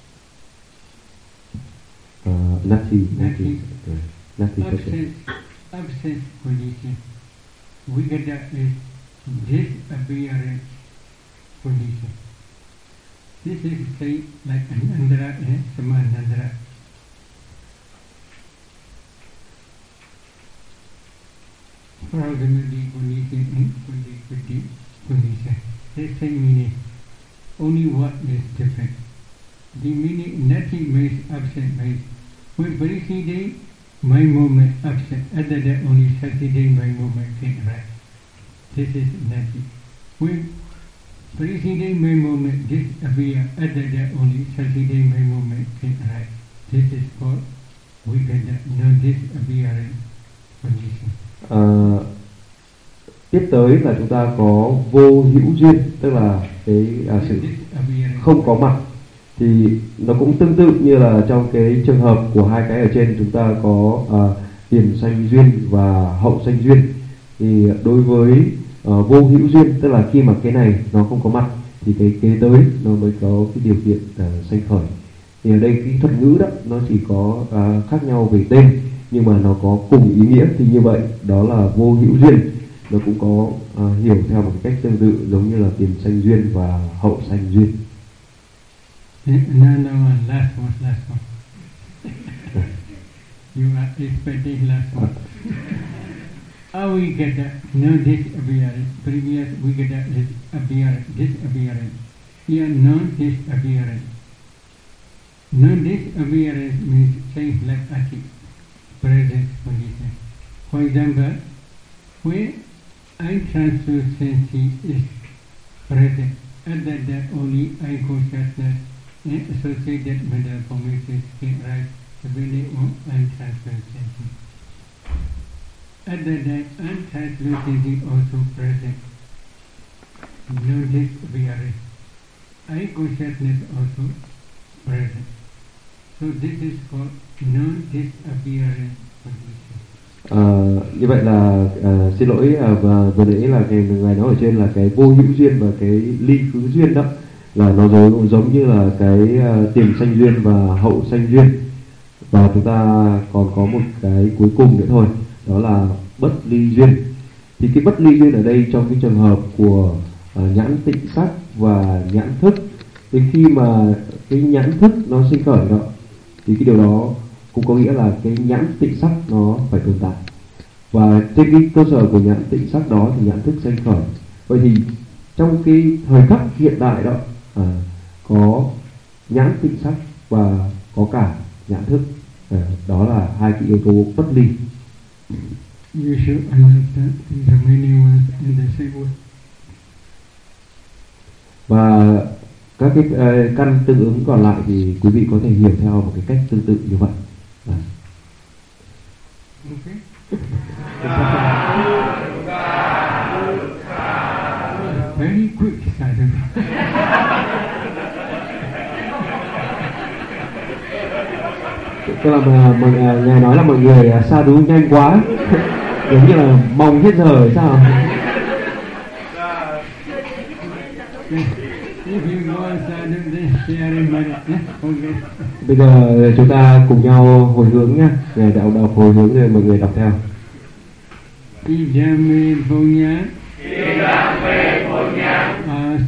absence condition. Vigata is disappearance condition. This is say like Anandara and Samanandara. Approximately condition and condition. The same meaning. Only what is different. The meaning nothing means absent means when preceding my moment absent, other than only succeeding my moment can arise. This is nothing. When preceding my moment disappear, other than only succeeding my moment can arise. This is called vigata, no disappearance condition. Tiếp tới là chúng ta có vô hữu duyên, tức là cái sự không có mặt. Thì nó cũng tương tự như là trong cái trường hợp của hai cái ở trên, chúng ta có tiền sanh duyên và hậu sanh duyên. Thì đối với vô hữu duyên, tức là khi mà cái này nó không có mặt thì cái kế tới nó mới có cái điều kiện sanh khởi. Thì ở đây cái thuật ngữ đó nó chỉ có khác nhau về tên, nhưng mà nó có cùng ý nghĩa. Thì như vậy đó là vô hữu duyên. Nó cũng có hiểu theo một cách tương tự giống như là tiền sanh duyên và hậu sanh duyên. Another one, last one. You are expecting last one. We get no disappearance. Previous we get disappearance. Here non-disappearance. Non-disappearance means same like ati, present condition. For example, when untranslucency is present, other than only eye consciousness and associated mental formations can arise depending on untranslucency. Other than untranslucency also present, no disappearance. Eye consciousness also present. So this is called non-disappearance condition. Như vậy là xin lỗi, và vừa nãy là cái ngài nói ở trên là cái vô hữu duyên và cái ly khứ duyên đó là nó giống như là cái tiền sanh duyên và hậu sanh duyên. Và chúng ta còn có một cái cuối cùng nữa thôi, đó là bất ly duyên. Thì cái bất ly duyên ở đây trong cái trường hợp của nhãn tịnh sắc và nhãn thức, thì khi mà cái nhãn thức nó sinh khởi đó thì cái điều đó cũng có nghĩa là cái nhãn tịnh sắc nó phải tồn tại, và trên cái cơ sở của nhãn tịnh sắc đó thì nhãn thức sinh khởi. Vậy thì trong cái thời khắc hiện đại đó có nhãn tịnh sắc và có cả nhãn thức, đó là hai cái yếu tố bất ly. You should understand the many ones in the same way. Và các cái căn tương ứng còn lại thì quý vị có thể hiểu theo một cái cách tương tự như vậy. Okay. Very quick, Sadhu. Tức là ngài nói là mọi người Sadhu nhanh quá, giống như là mong hết giờ hay sao? Bây giờ chúng ta cùng nhau hồi hướng nhé. Ngài đạo đọc hồi hướng rồi mọi người đọc theo. Idame punya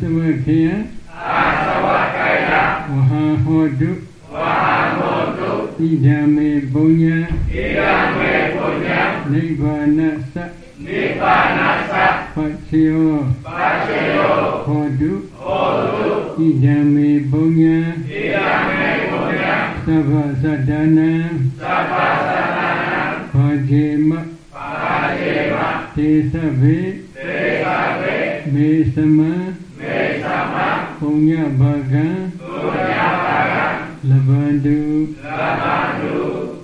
asavakaya wahahodu idame punya nibbana sa Paccaya hodu idame punya sabba sadana bhajema tesabe mesama punya baga labandu